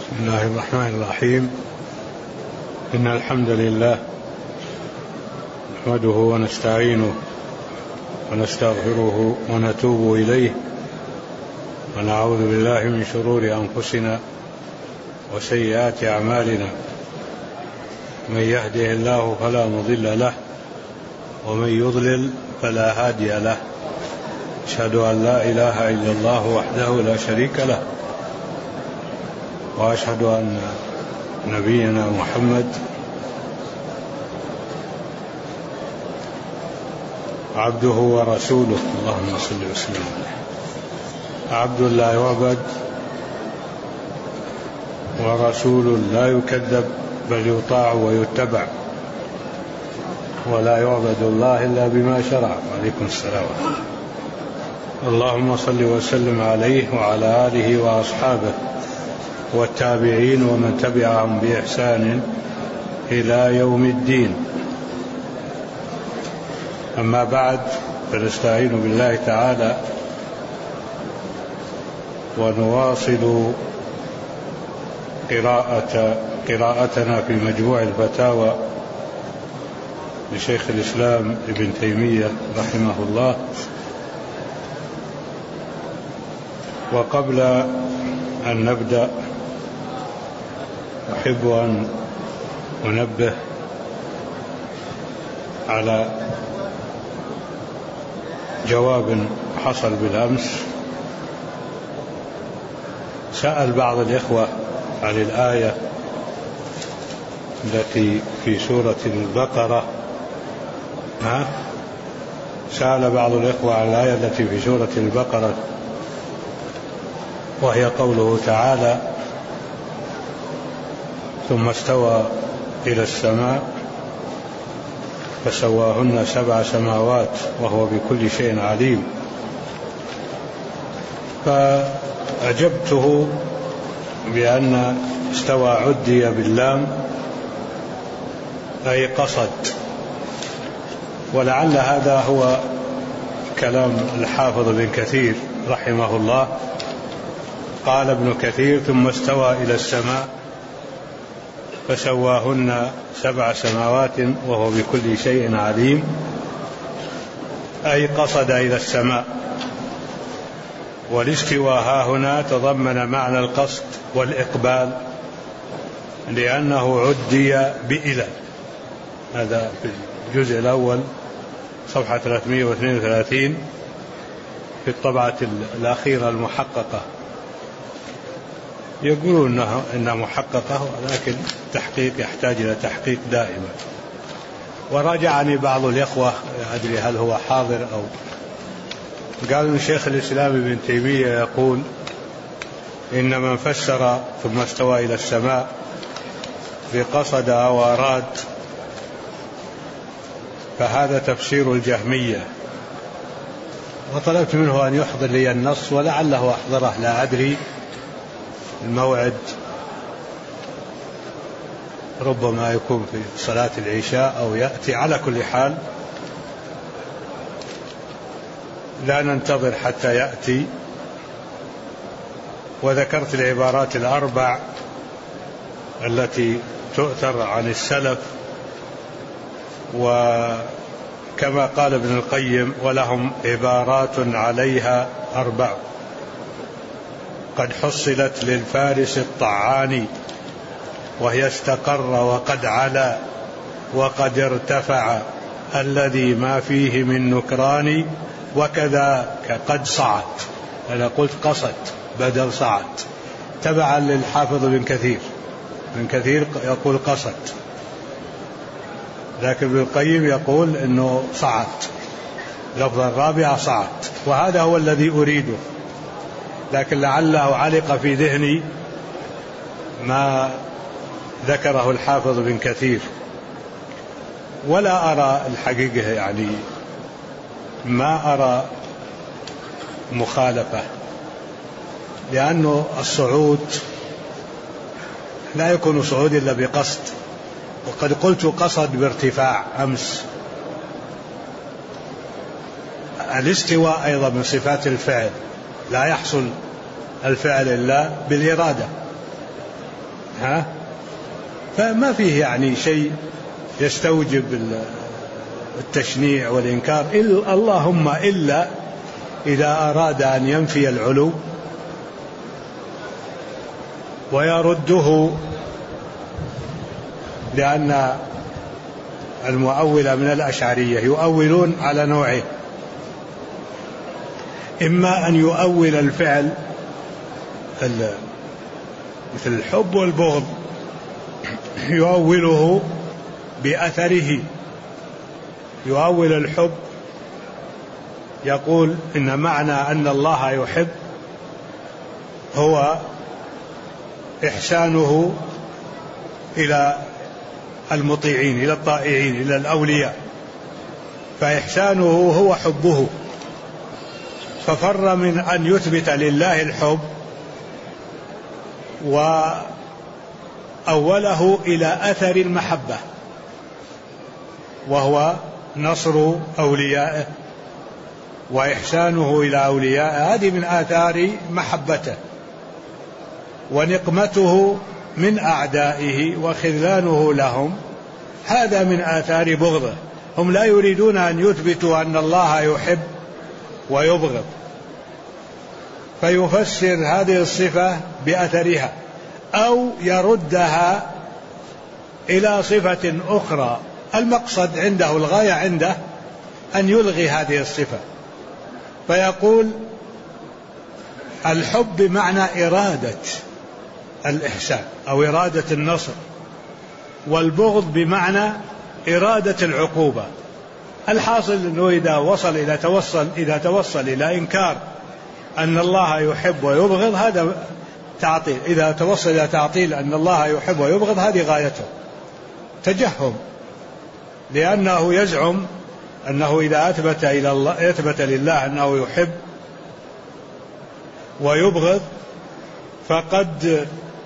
بسم الله الرحمن الرحيم. إن الحمد لله نحمده ونستعينه ونستغفره ونتوب إليه ونعوذ بالله من شرور أنفسنا وسيئات أعمالنا. من يهده الله فلا مضل له ومن يضلل فلا هادي له. أشهد أن لا إله إلا الله وحده لا شريك له، وأشهد أن نبينا محمد عبده ورسوله، اللهم صل وسلم عليه، عبد لا يعبد ورسول لا يكذب بل يطاع ويتبع، ولا يعبد الله إلا بما شرع. وعليكم السلام. اللهم صل وسلم عليه وعلى آله وأصحابه والتابعين ومن تبعهم بإحسان إلى يوم الدين. أما بعد، فنستعين بالله تعالى ونواصل قراءتنا في مجموع الفتاوى لشيخ الإسلام ابن تيمية رحمه الله. وقبل أن نبدأ أحب أن أنبه على جواب حصل بالأمس. سأل بعض الإخوة عن الآية التي في سورة البقرة. سأل بعض الإخوة عن الآية التي في سورة البقرة، وهي قوله تعالى: ثم استوى إلى السماء فسواهن 7 سماوات وهو بكل شيء عليم. فأجبته بأن استوى عدي باللام أي قصد، ولعل هذا هو كلام الحافظ ابن كثير رحمه الله. قال ابن كثير: ثم استوى إلى السماء فسواهن 7 سماوات وهو بكل شيء عليم، أي قصد إلى السماء. والاستواء هنا تضمن معنى القصد والإقبال، لأنه عدي بإلى. هذا في الجزء الأول صفحة 332 في الطبعة الأخيرة المحققة. يقولون إنها محققة، ولكن تحقيق يحتاج إلى تحقيق دائما. وراجعني بعض الإخوة، أدري هل هو حاضر أو، قالوا شيخ الإسلام ابن تيمية يقول إن من فسر ثم استوى إلى السماء بقصد أو أراد فهذا تفسير الجهمية. وطلبت منه أن يحضر لي النص، ولعله أحضره، لا أدري، الموعد ربما يكون في صلاة العشاء أو يأتي. على كل حال لا ننتظر حتى يأتي. وذكرت العبارات ال4 التي تؤثر عن السلف، وكما قال ابن القيم: ولهم عبارات عليها 4 قد حصلت للفارس الطعاني، وهي استقر وقد علا وقد ارتفع الذي ما فيه من نكران، وكذا قد صعد. أنا قلت قصد بدل صعد، تبعا للحافظ ابن كثير. ابن كثير يقول قصد، لكن ابن القيم يقول إنه صعد، لفظ الرابع صعد، وهذا هو الذي أريده، لكن لعله علق في ذهني ما ذكره الحافظ ابن كثير. ولا أرى الحقيقة، يعني ما أرى مخالفة، لأنه الصعود لا يكون صعود إلا بقصد. وقد قلت قصد بارتفاع أمس. الاستواء أيضا من صفات الفعل، لا يحصل الفعل إلا بالإرادة، فما فيه يعني شيء يستوجب التشنيع والإنكار، اللهم إلا إذا أراد أن ينفي العلو ويرده، لأن المؤولة من الأشعرية يؤولون على نوعين: إما أن يؤول الفعل مثل الحب والبغض يؤوله بأثره، يؤول الحب يقول إن معنى أن الله يحب هو إحسانه إلى المطيعين، إلى الطائعين، إلى الأولياء، فإحسانه هو حبه، ففر من أن يثبت لله الحب وأوله إلى أثر المحبة وهو نصر أوليائه وإحسانه إلى أوليائه، هذه من آثار محبته، ونقمته من أعدائه وخذلانه لهم هذا من آثار بغضه. هم لا يريدون أن يثبتوا أن الله يحب ويبغض، فيفسر هذه الصفة بأثرها أو يردها إلى صفة أخرى. المقصد عنده، الغاية عنده أن يلغي هذه الصفة، فيقول الحب بمعنى إرادة الإحسان أو إرادة النصر، والبغض بمعنى إرادة العقوبة. الحاصل أنه إذا توصل إلى إنكار أن الله يحب ويبغض هذا تعطيل، إذا توصل إلى تعطيل أن الله يحب ويبغض هذه غايته تجهم، لأنه يزعم أنه إذا أثبت لله أنه يحب ويبغض فقد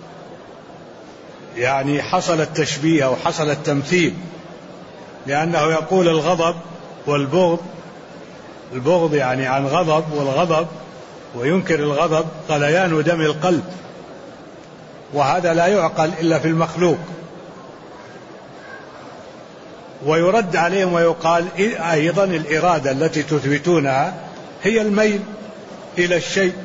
يعني حصل التشبيه أو حصل التمثيل، لأنه يقول الغضب والبغض، البغض يعني عن غضب، والغضب وينكر الغضب غليان دم القلب، وهذا لا يعقل إلا في المخلوق. ويرد عليهم ويقال أيضا الإرادة التي تثبتونها هي الميل إلى الشيء،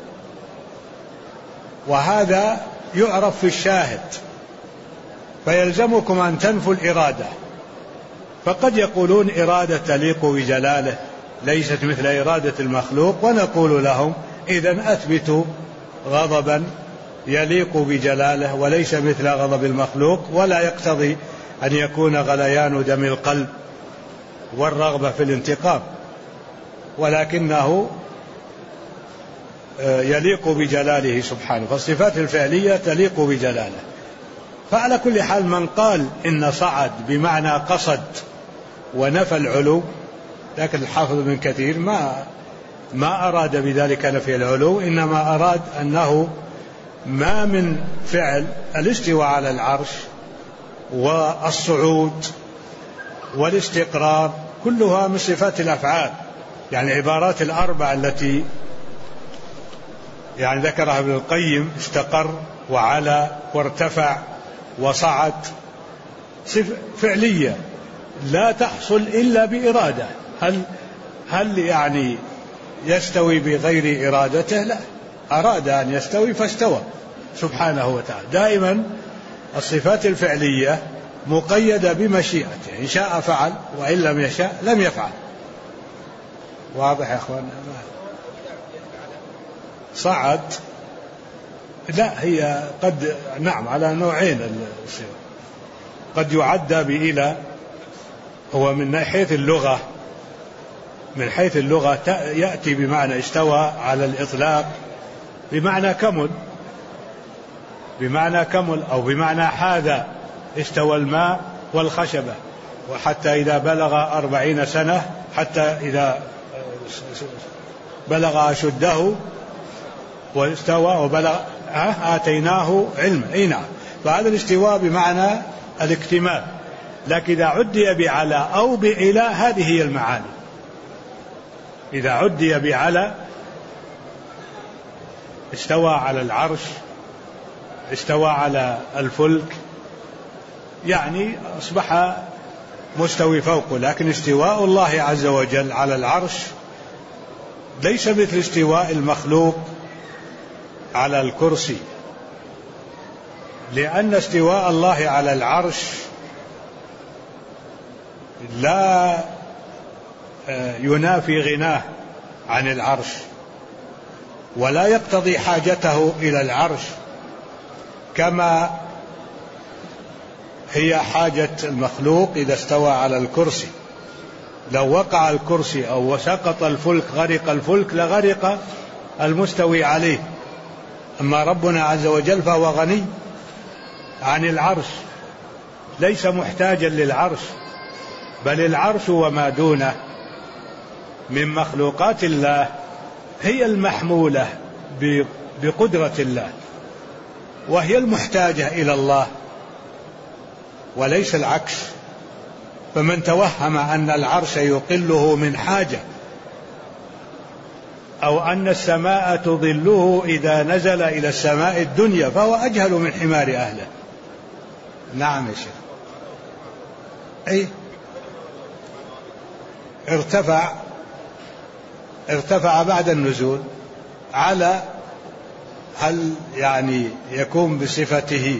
وهذا يعرف في الشاهد، فيلزمكم أن تنفوا الإرادة. فقد يقولون إرادة تليق بجلاله ليست مثل إرادة المخلوق، ونقول لهم إذن أثبتوا غضبا يليق بجلاله وليس مثل غضب المخلوق، ولا يقتضي أن يكون غليان دم القلب والرغبة في الانتقام، ولكنه يليق بجلاله سبحانه، فالصفات الفعلية تليق بجلاله. فعلى كل حال من قال إن صعد بمعنى قصد ونفى العلو، لكن الحافظ ابن كثير ما أراد بذلك نفي العلو، إنما أراد أنه ما من فعل الاستواء على العرش والصعود والاستقرار كلها من صفات الأفعال، يعني عبارات الأربع التي يعني ذكرها ابن القيم، استقر وعلى وارتفع وصعد، صفة فعلية لا تحصل إلا بإرادة. هل يعني يستوي بغير إرادته؟ لا، أراد أن يستوي فاستوى سبحانه وتعالى. دائما الصفات الفعلية مقيدة بمشيئته، إن شاء فعل وإن لم يشاء لم يفعل. واضح يا أخوان؟ صعد لا، هي قد نعم على نوعين، قد يعدى بإلى، هو من حيث اللغة، من حيث اللغة يأتي بمعنى استوى على الإطلاق بمعنى كمل، بمعنى كمل، أو بمعنى حاذا، استوى الماء والخشبة، وحتى إذا بلغ 40 سنة، حتى إذا بلغ أشده واستوى وبلغ آتيناه علم. أي نعم، فهذا الاستواء بمعنى الاكتمال، لكن إذا عدي بعلى أو بإلى هذه هي المعاني. إذا عدي بعلى استوى على العرش استوى على الفلك يعني أصبح مستوي فوقه، لكن استواء الله عز وجل على العرش ليس مثل استواء المخلوق على الكرسي، لأن استواء الله على العرش لا ينافي غناه عن العرش، ولا يقتضي حاجته إلى العرش كما هي حاجة المخلوق إذا استوى على الكرسي. لو وقع الكرسي أو سقط الفلك غرق الفلك لغرق المستوي عليه. أما ربنا عز وجل فهو غني عن العرش، ليس محتاجا للعرش، بل العرش وما دونه من مخلوقات الله هي المحمولة بقدرة الله، وهي المحتاجة إلى الله وليس العكس. فمن توهم أن العرش يقله من حاجة أو أن السماء تظله إذا نزل إلى السماء الدنيا فهو أجهل من حمار أهله. نعم يا شيخ. أي ارتفع بعد النزول على، هل يعني يكون بصفته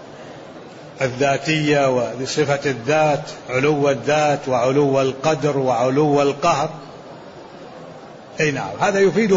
الذاتية وبصفة الذات، علو الذات وعلو القدر وعلو القهر؟ أي نعم، هذا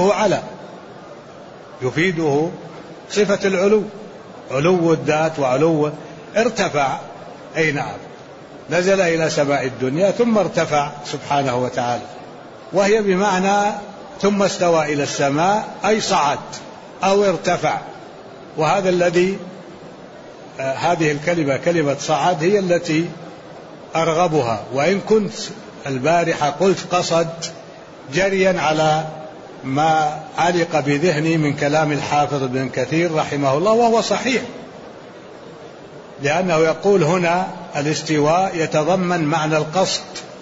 يفيده صفة العلو، علو الذات وعلو، ارتفع. أي نعم، نزل إلى سماء الدنيا ثم ارتفع سبحانه وتعالى، وهي بمعنى ثم استوى إلى السماء، أي صعد أو ارتفع. وهذا الذي هذه الكلمة كلمة صعد هي التي أرغبها، وإن كنت البارحة قلت قصد جريا على ما علق بذهني من كلام الحافظ ابن كثير رحمه الله، وهو صحيح، لأنه يقول هنا الاستواء يتضمن معنى القصد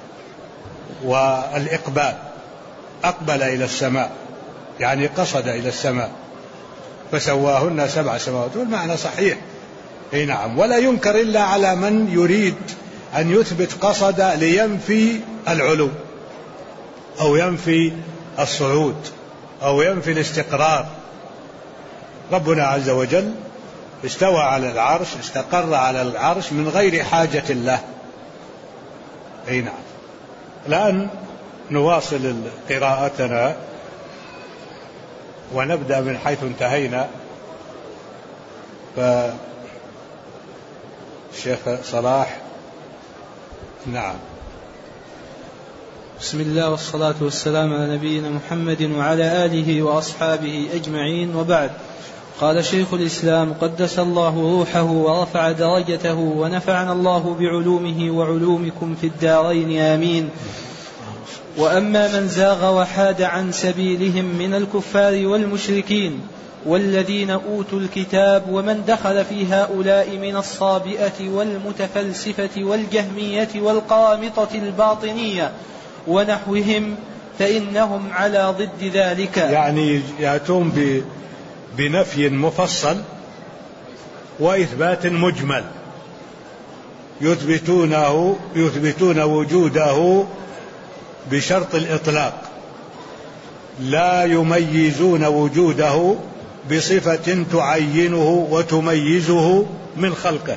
والإقبال، أقبل إلى السماء يعني قصد إلى السماء فسواهن 7 سماوات، والمعنى صحيح. أي نعم، ولا ينكر إلا على من يريد أن يثبت قصد لينفي العلو أو ينفي الصعود أو ينفي الاستقرار. ربنا عز وجل استوى على العرش، استقر على العرش من غير حاجة له. أي نعم. الآن نواصل قراءتنا ونبدأ من حيث انتهينا. الشيخ صلاح. نعم. بسم الله والصلاة والسلام على نبينا محمد وعلى آله وأصحابه أجمعين، وبعد. قال شيخ الإسلام قدس الله روحه ورفع درجته ونفعنا الله بعلومه وعلومكم في الدارين آمين. وأما من زاغ وحاد عن سبيلهم من الكفار والمشركين والذين أوتوا الكتاب ومن دخل في هؤلاء من الصابئة والمتفلسفة والجهمية والقرامطة الباطنية ونحوهم فإنهم على ضد ذلك، يعني يأتون بنفي مفصل وإثبات مجمل، يثبتون وجوده بشرط الإطلاق، لا يميزون وجوده بصفة تعينه وتميزه من خلقه،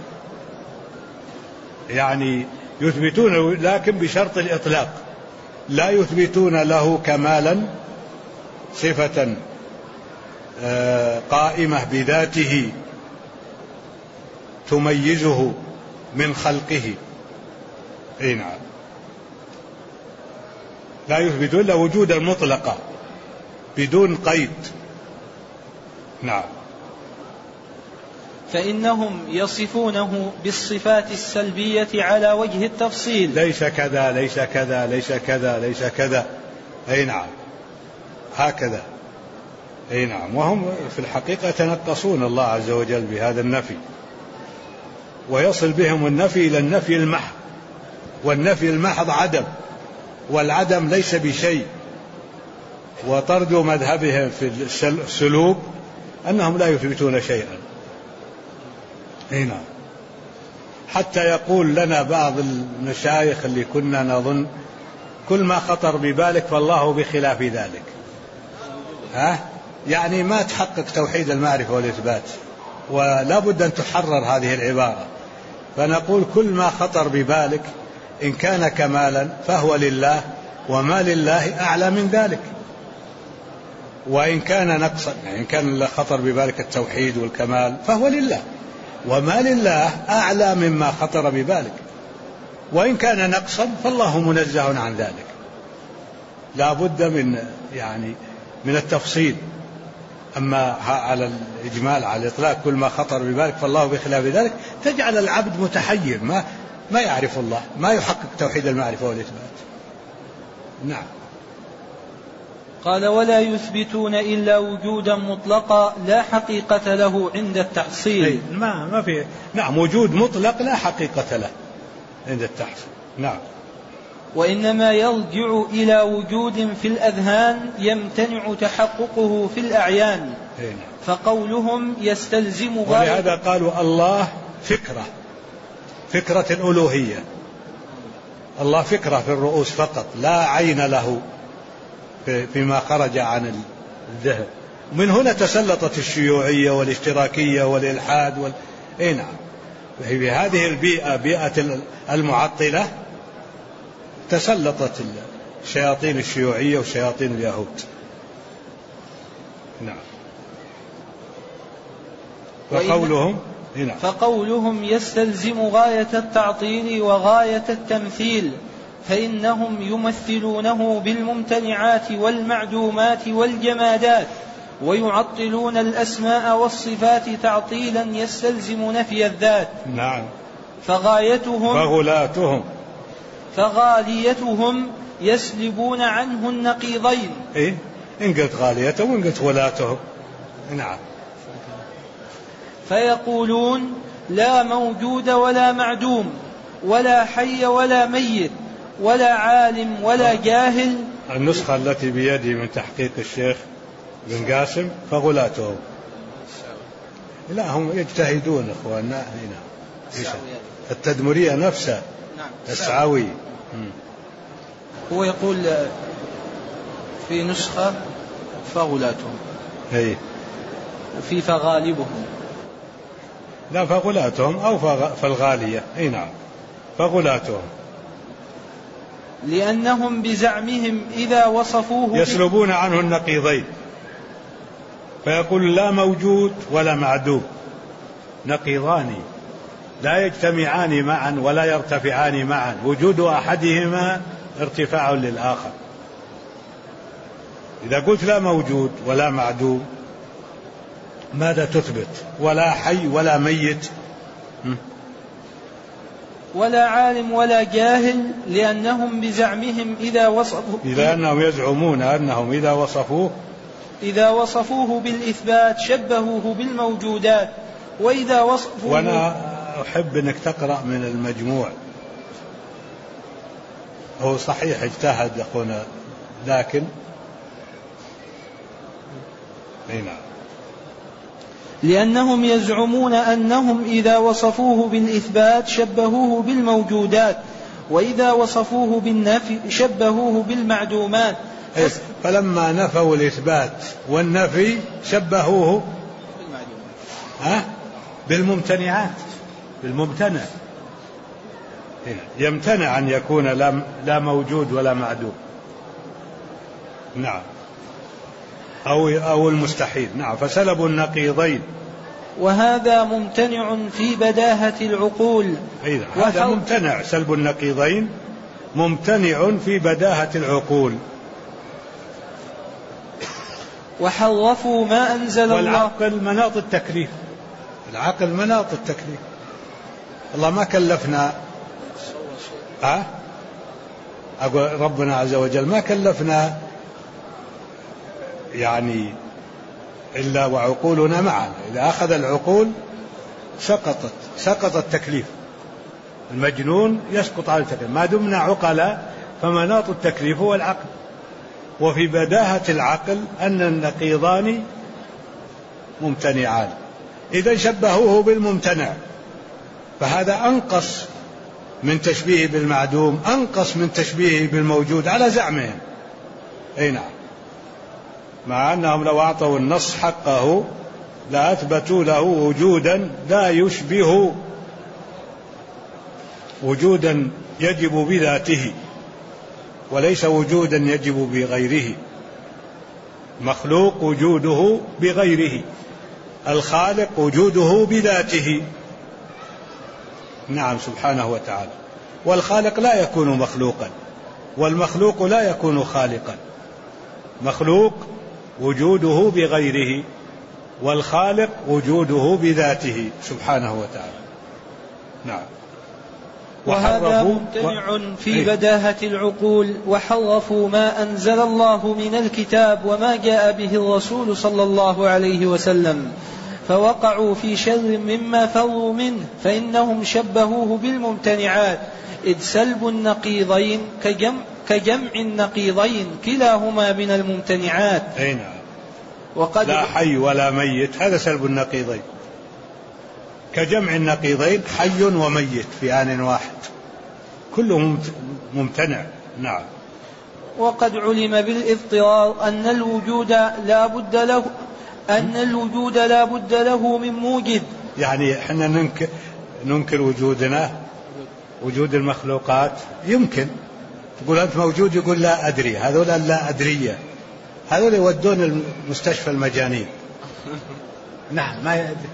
يعني يثبتون لكن بشرط الإطلاق، لا يثبتون له كمالا صفة قائمة بذاته تميزه من خلقه. اي نعم، لا يثبتون إلا وجودا مطلقا بدون قيد. نعم. فإنهم يصفونه بالصفات السلبية على وجه التفصيل، ليس كذا ليس كذا ليس كذا ليس كذا. أي نعم، هكذا. أي نعم، وهم في الحقيقة يتنقصون الله عز وجل بهذا النفي، ويصل بهم النفي إلى النفي المحض، والنفي المحض عدم، والعدم ليس بشيء. وطرد مذهبهم في السلوك أنهم لا يثبتون شيئا، هنا حتى يقول لنا بعض المشايخ اللي كنا نظن كل ما خطر ببالك فالله بخلاف ذلك، يعني ما تحقق توحيد المعرفة والإثبات، ولا بد أن تحرر هذه العبارة. فنقول كل ما خطر ببالك إن كان كمالا فهو لله، وما لله أعلى من ذلك، وإن كان نقصا يعني إن كان خطر ببالك التوحيد والكمال فهو لله، وما لله أعلى مما خطر ببالك، وإن كان نقصا فالله منزه عن ذلك. لا بد من التفصيل. أما على الإجمال على الإطلاق كل ما خطر ببالك فالله بخلاف ذلك تجعل العبد متحير ما يعرف الله، ما يحقق توحيد المعرفة والإثبات. نعم. قال ولا يثبتون إلا وجودا مطلقا لا حقيقة له عند التحصيل. ما في. نعم، وجود مطلق لا حقيقة له عند التحصيل. نعم. وإنما يرجع إلى وجود في الأذهان يمتنع تحققه في الأعيان. فقولهم يستلزم غاية. ولهذا قالوا الله فكرة الألوهية. الله فكرة في الرؤوس فقط، لا عين له فيما خرج عن الذهن. ومن هنا تسلطت الشيوعية والاشتراكية والإلحاد نعم. في هذه البيئة، بيئة المعطلة، تسلطت شياطين الشيوعية وشياطين اليهود. نعم. فقولهم يستلزم غاية التعطيل وغاية التمثيل، فإنهم يمثلونه بالممتنعات والمعدومات والجمادات، ويعطلون الأسماء والصفات تعطيلا يستلزم نفي الذات. نعم. فغاليتهم يسلبون عنه النقيضين. إن قلت غاليتهم وإن قلت غلاتهم. نعم. فيقولون لا موجود ولا معدوم ولا حي ولا ميت ولا عالم ولا جاهل. النسخة التي بيدي من تحقيق الشيخ بن قاسم فغلاتهم. لا، هم يجتهدون إخواننا هنا. التدمرية نفسها. السعوي. هو يقول في نسخة فغلاتهم، وفي فغالبهم. لا، فغلاتهم أو فالغالية. نعم، فغلاتهم. لأنهم بزعمهم إذا وصفوه يسلبون عنه النقيضين، فيقول لا موجود ولا معدوم، نقيضان لا يجتمعان معا ولا يرتفعان معا، وجود أحدهما ارتفاع للآخر. إذا قلت لا موجود ولا معدوم ماذا تثبت؟ ولا حي ولا ميت ولا عالم ولا جاهل، لأنهم بزعمهم إذا وصفوه، لأنهم يزعمون أنهم إذا وصفوه بالإثبات شبهوه بالموجودات، وإذا وصفوه. وأنا أحب أنك تقرأ من المجموع. هو صحيح اجتهد أخونا، لكن نعم. لأنهم يزعمون أنهم إذا وصفوه بالإثبات شبهوه بالموجودات، وإذا وصفوه بالنفي شبهوه بالمعدومات. فلما نفوا الإثبات والنفي شبهوه بالممتنعات، بالممتنع. يمتنع أن يكون لا موجود ولا معدوم. نعم. أو المستحيل. نعم. فسلبوا النقيضين، وهذا ممتنع في بداهة العقول. هذا ممتنع، سلب النقيضين ممتنع في بداهة العقول. وحرفوا ما أنزل الله. والعقل مناط التكليف. العقل مناط التكليف. الله ما كلفنا، أقول ربنا عز وجل ما كلفنا إلا وعقولنا معا. إذا أخذ العقول سقط التكليف. المجنون يسقط على التكليف. ما دمنا عقلاء فمناط التكليف هو العقل. وفي بداهة العقل أن النقيضان ممتنعان، إذا شبهوه بالممتنع فهذا أنقص من تشبيه بالمعدوم، أنقص من تشبيه بالموجود على زعمهم. أي نعم، مع أنهم لو أعطوا النص حقه لأثبتوا له وجودا لا يشبه وجودا يجب بذاته، وليس وجودا يجب بغيره. مخلوق وجوده بغيره، الخالق وجوده بذاته. نعم سبحانه وتعالى. والخالق لا يكون مخلوقا، والمخلوق لا يكون خالقا. مخلوق وجوده بغيره، والخالق وجوده بذاته سبحانه وتعالى. نعم. وهذا ممتنع في بداهة العقول، وحرفوا ما أنزل الله من الكتاب وما جاء به الرسول صلى الله عليه وسلم، فوقعوا في شر مما فروا منه، فإنهم شبهوه بالممتنعات، إذ سلب النقيضين كجمع النقيضين كلاهما من الممتنعات. أي نعم. لا حي ولا ميت، هذا سلب النقيضين. كجمع النقيضين حي وميت في آن واحد، كله ممتنع. نعم. وقد علم بالاضطرار أن الوجود لا بد له من موجد. يعني احنا ننكر وجودنا، وجود المخلوقات. يمكن تقول أنت موجود، يقول لا أدري. هذول لا أدرية، هذول يودون المستشفى المجانين. نعم ما يدري.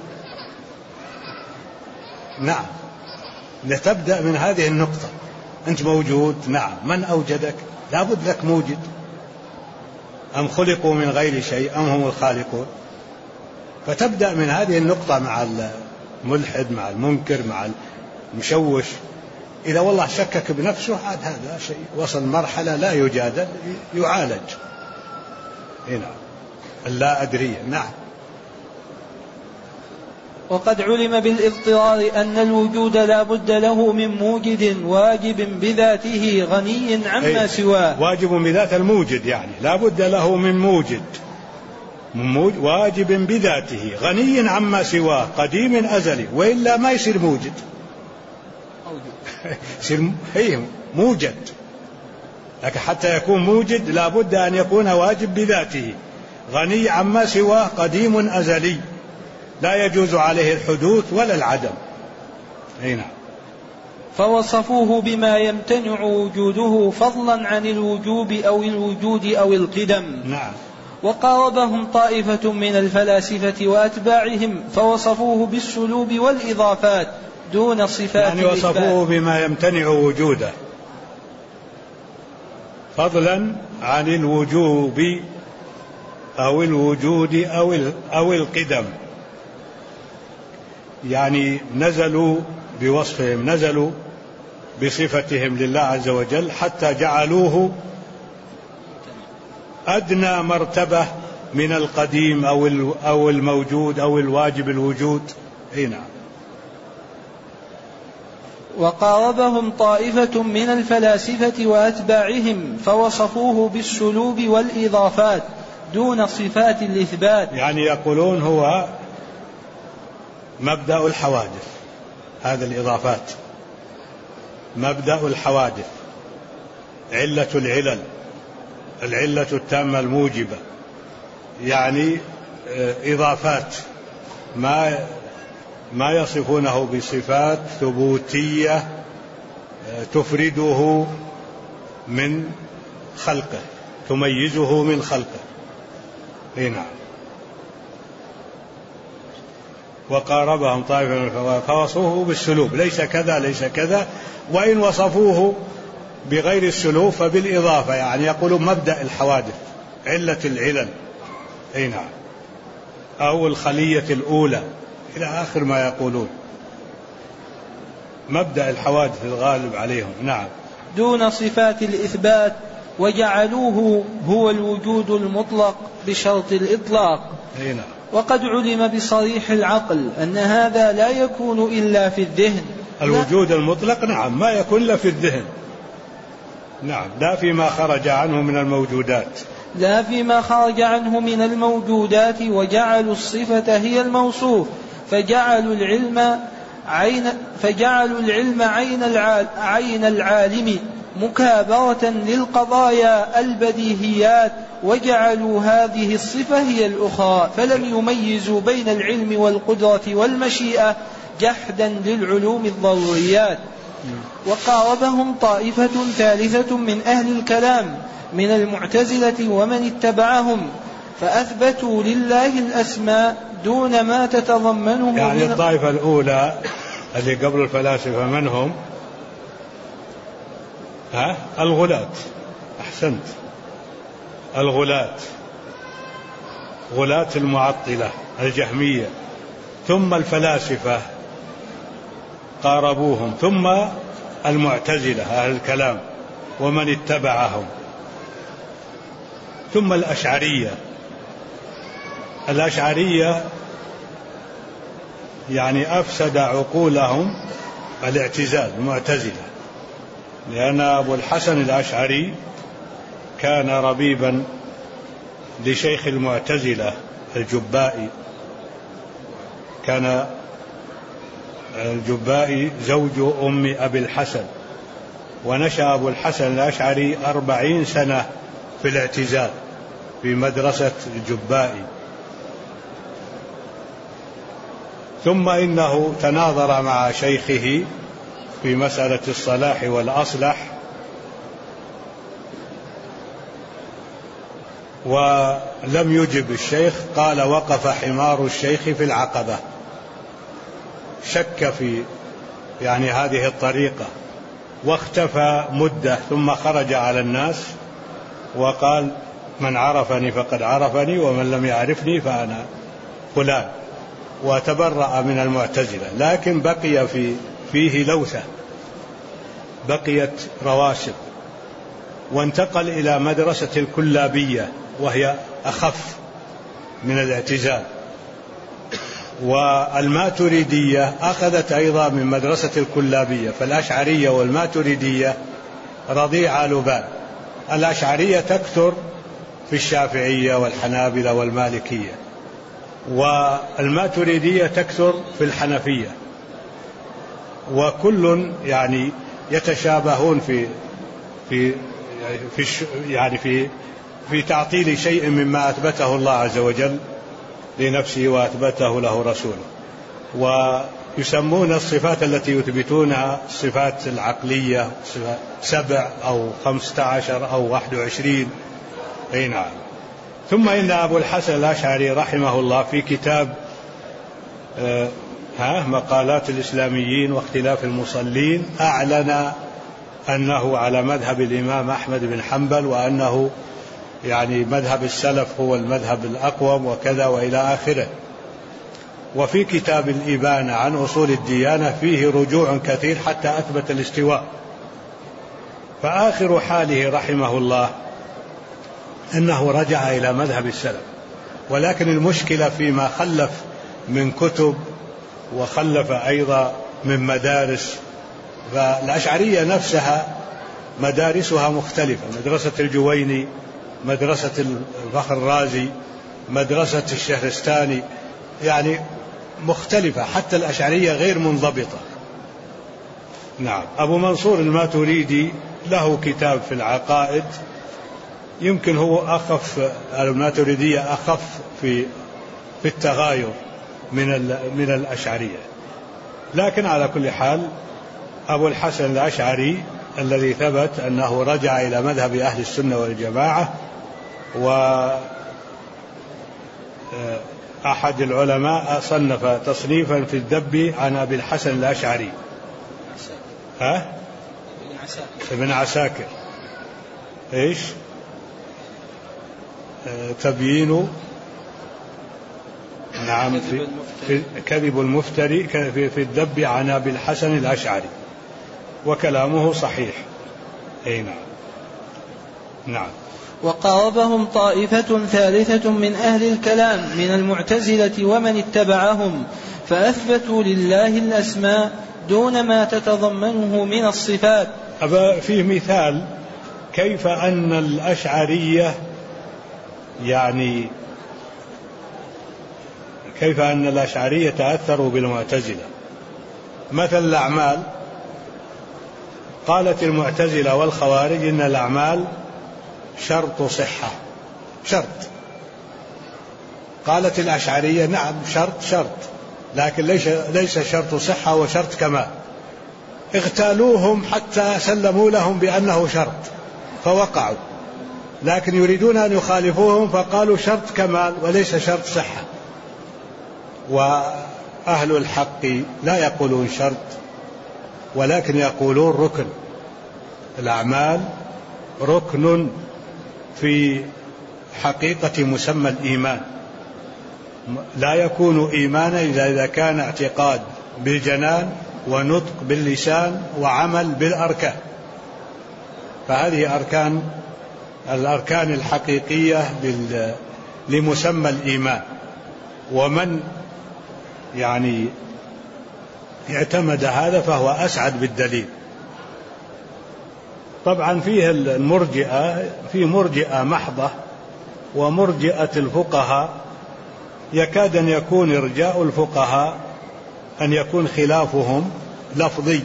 نعم، لتبدأ من هذه النقطة. أنت موجود، نعم. من أوجدك؟ لابد لك موجد. أم خلقوا من غير شيء أم هم الخالقون؟ فتبدأ من هذه النقطة مع الملحد، مع المنكر، مع المشوش. إذا والله شكك بنفسه هذا شيء وصل مرحلة لا يجادل، يعالج. هنا اللا أدري. نعم. وقد علم بالاضطرار أن الوجود لا بد له من موجد واجب بذاته غني عما سواه. واجب بذات الموجد، يعني لا بد له من موجد واجب بذاته غني عما سواه قديم أزلي، وإلا ما يصير موجد. يصير موجد، لكن حتى يكون موجد لا بد أن يكون واجب بذاته غني عما سواه قديم أزلي، لا يجوز عليه الحدوث ولا العدم. هنا فوصفوه بما يمتنع وجوده فضلا عن الوجوب أو الوجود أو القدم. نعم. وقاربهم طائفة من الفلاسفة وأتباعهم فوصفوه بالسلوب والإضافات دون صفات يعني وصفوه بما يمتنع وجوده فضلا عن الوجوب أو الوجود أو القدم. يعني نزلوا بوصفهم، نزلوا بصفتهم لله عز وجل حتى جعلوه أدنى مرتبة من القديم أو الموجود أو الواجب الوجود. هنا وقاربهم طائفة من الفلاسفة وأتباعهم فوصفوه بالسلوب والإضافات دون صفات الإثبات. يعني يقولون هو مبدأ الحوادث، هذا الإضافات مبدأ الحوادث، علة العلل، العلة التامة الموجبة. يعني إضافات ما يصفونه بصفات ثبوتية تفرده من خلقه، تميزه من خلقه. هنا وقاربهم طائفة فوصفوه بالسلوب، ليس كذا ليس كذا، وإن وصفوه بغير السلوب فبالإضافة، يعني يقولون مبدأ الحوادث، علة العلل. هنا أو الخلية الأولى إلى آخر ما يقولون، مبدأ الحوادث الغالب عليهم. نعم. دون صفات الإثبات، وجعلوه هو الوجود المطلق بشرط الإطلاق. هنا وقد علم بصريح العقل أن هذا لا يكون إلا في الذهن. الوجود المطلق نعم ما يكون إلا في الذهن. نعم، لا فيما خرج عنه من الموجودات، لا فيما خرج عنه من الموجودات. وجعلوا الصفة هي الموصوف، فجعلوا العلم فجعلوا العلم عين العالم مكابرة للقضايا البديهيات، وجعلوا هذه الصفة هي الأخرى، فلم يميزوا بين العلم والقدرة والمشيئة جحدا للعلوم الضروريات. وقاربهم طائفة ثالثة من أهل الكلام من المعتزلة ومن اتبعهم، فأثبتوا لله الأسماء دون ما تتضمنه. يعني الطائفة الأولى اللي قبل الفلاسفة من هم؟ الغلاة. أحسنت، الغلاة، غلاة المعطلة الجهمية، ثم الفلاسفة قاربوهم، ثم المعتزلة أهل الكلام ومن اتبعهم، ثم الأشعرية. الأشعرية يعني أفسد عقولهم الاعتزال المعتزلة، لأن أبو الحسن الأشعري كان ربيبا لشيخ المعتزلة الجبائي. كان الجبائي زوج أم أبي الحسن، ونشأ أبو الحسن الأشعري 40 سنة في الاعتزال في مدرسة الجبائي، ثم إنه تناظر مع شيخه في مسألة الصلاح والأصلح، ولم يجب الشيخ. قال وقف حمار الشيخ في العقبة، شك في يعني هذه الطريقة، واختفى مدة، ثم خرج على الناس وقال من عرفني فقد عرفني ومن لم يعرفني فأنا فلان، وتبرأ من المعتزلة. لكن بقي فيه لوثة، بقيت رواسب، وانتقل إلى مدرسة الكلابية وهي أخف من الاعتزال. والماتريدية أخذت أيضا من مدرسة الكلابية، فالأشعرية والماتريدية رضيع لبان. الأشعرية تكثر في الشافعية والحنابلة والمالكية، والماتريدية تكثر في الحنفية، وكل يعني يتشابهون في تعطيل شيء مما أثبته الله عز وجل لنفسه وأثبته له رسوله. ويسمون الصفات التي يثبتونها الصفات العقلية 7 أو 15 أو 21. أي نعم. ثم إن أبو الحسن الأشعري رحمه الله في كتاب مقالات الإسلاميين واختلاف المصلين أعلن أنه على مذهب الإمام أحمد بن حنبل، وأنه يعني مذهب السلف هو المذهب الأقوم وكذا وإلى آخره. وفي كتاب الإبانة عن أصول الديانة فيه رجوع كثير حتى أثبت الاستواء. فآخر حاله رحمه الله أنه رجع إلى مذهب السلف، ولكن المشكلة فيما خلف من كتب وخلف أيضا من مدارس. فالأشعرية نفسها مدارسها مختلفة، مدرسة الجويني، مدرسة الفخر الرازي، مدرسة الشهرستاني، يعني مختلفة، حتى الأشعرية غير منضبطة. نعم. أبو منصور الماتريدي له كتاب في العقائد، يمكن هو أخف، الماتريدية أخف في التغاير من الأشعرية. لكن على كل حال أبو الحسن الأشعري الذي ثبت أنه رجع إلى مذهب أهل السنة والجماعة، وأحد العلماء صنف تصنيفا في الذب عن أبي الحسن الأشعري. ابن عساكر. إيش؟ تبيين، نعم، في كذب المفتري في الذب عن أبي الحسن الأشعري، وكلامه صحيح. أي نعم. نعم. وقاربهم طائفة ثالثة من أهل الكلام من المعتزلة ومن اتبعهم، فأثبتوا لله الأسماء دون ما تتضمنه من الصفات. فيه مثال كيف أن الأشعرية كيف أن الأشعرية تأثروا بالمعتزلة. مثل الأعمال، قالت المعتزلة والخوارج إن الأعمال شرط صحة، شرط. قالت الأشعرية نعم شرط لكن ليس شرط صحة وشرط كمال. اغتالوهم حتى سلموا لهم بأنه شرط فوقعوا، لكن يريدون أن يخالفوهم فقالوا شرط كمال وليس شرط صحة. وأهل الحق لا يقولون شرط ولكن يقولون ركن. الأعمال ركن في حقيقة مسمى الإيمان، لا يكون إيمانا إذا كان اعتقاد بالجنان ونطق باللسان وعمل بالأركان. فهذه الأركان الحقيقية لمسمى الإيمان. ومن يعني اعتمد هذا فهو أسعد بالدليل. طبعا فيه المرجئة، في مرجئة محضة ومرجئة الفقهاء. يكاد أن يكون إرجاء الفقهاء أن يكون خلافهم لفظي،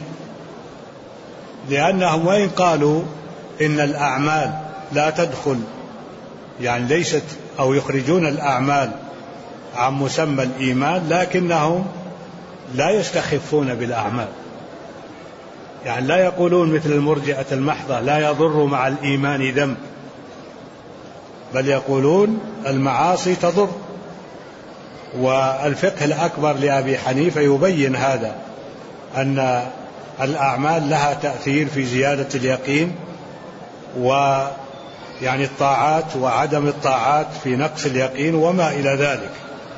لأنهم وإن قالوا إن الأعمال لا تدخل يعني ليست أو يخرجون الأعمال عن مسمى الإيمان، لكنهم لا يستخفون بالأعمال. يعني لا يقولون مثل المرجئة المحضة لا يضر مع الإيمان ذنب، بل يقولون المعاصي تضر. والفقه الأكبر لأبي حنيفة يبين هذا، أن الأعمال لها تأثير في زيادة اليقين، ويعني الطاعات وعدم الطاعات في نقص اليقين وما إلى ذلك.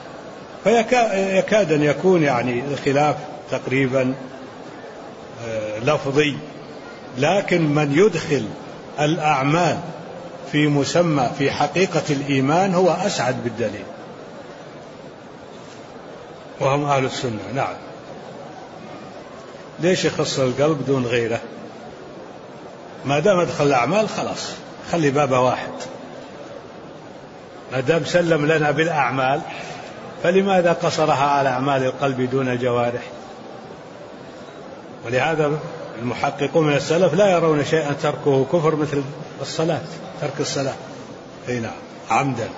فيكاد أن يكون يعني الخلاف تقريبا لفظي. لكن من يدخل الأعمال في مسمى في حقيقة الإيمان هو أسعد بالدليل، وهم أهل السنة. نعم. ليش يخص القلب دون غيره؟ ما دام ادخل الأعمال خلاص خلي بابه واحد. ما دام سلم لنا بالأعمال فلماذا قصرها على أعمال القلب دون الجوارح؟ ولهذا المحققون من السلف لا يرون شيئا تركه كفر مثل الصلاة، ترك الصلاة نعم عمدا.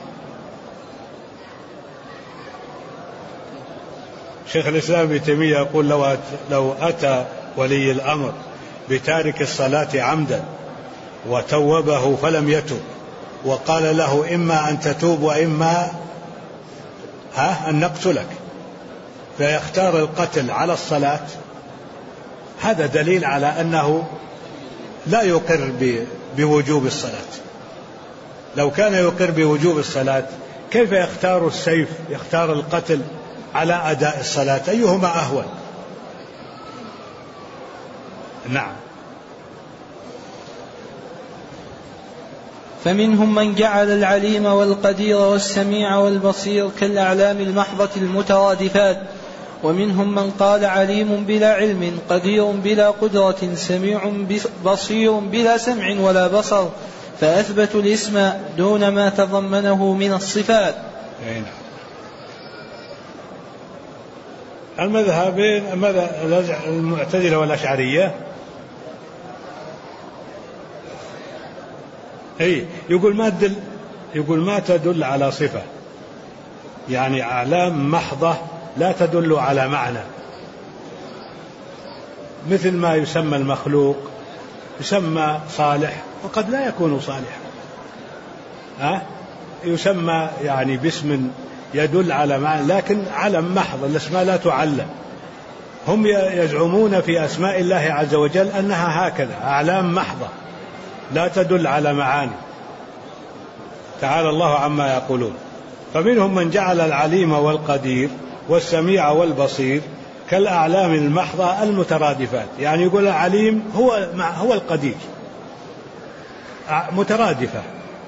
شيخ الإسلام ابن تيمية يقول لو أتى ولي الأمر بتارك الصلاة عمدا وتوبه فلم يتب وقال له إما أن تتوب وإما أن نقتلك، فيختار القتل على الصلاة، هذا دليل على أنه لا يقر بوجوب الصلاة. لو كان يقر بوجوب الصلاة كيف يختار السيف، يختار القتل على أداء الصلاة؟ أيهما أهون؟ نعم. فمنهم من جعل العليم والقدير والسميع والبصير كالأعلام المحضة المترادفات، ومنهم من قال عليم بلا علم، قدير بلا قدرة، سميع بصير بلا سمع ولا بصر، فأثبتوا الاسم دون ما تضمنه من الصفات. المذهبين المعتزلة والأشعرية يقول ما تدل على صفة، يعني أعلام محضة لا تدل على معنى، مثل ما يسمى المخلوق يسمى صالح وقد لا يكون صالحا، يسمى يعني باسم يدل على معنى لكن علم محض، الأسماء لا تعلم. هم يزعمون في أسماء الله عز وجل أنها هكذا أعلام محضة لا تدل على معاني، تعالى الله عما يقولون. فمنهم من جعل العليم والقدير والسميع والبصير كالأعلام المحضة المترادفات، يعني يقول العليم هو القدير، مترادفة،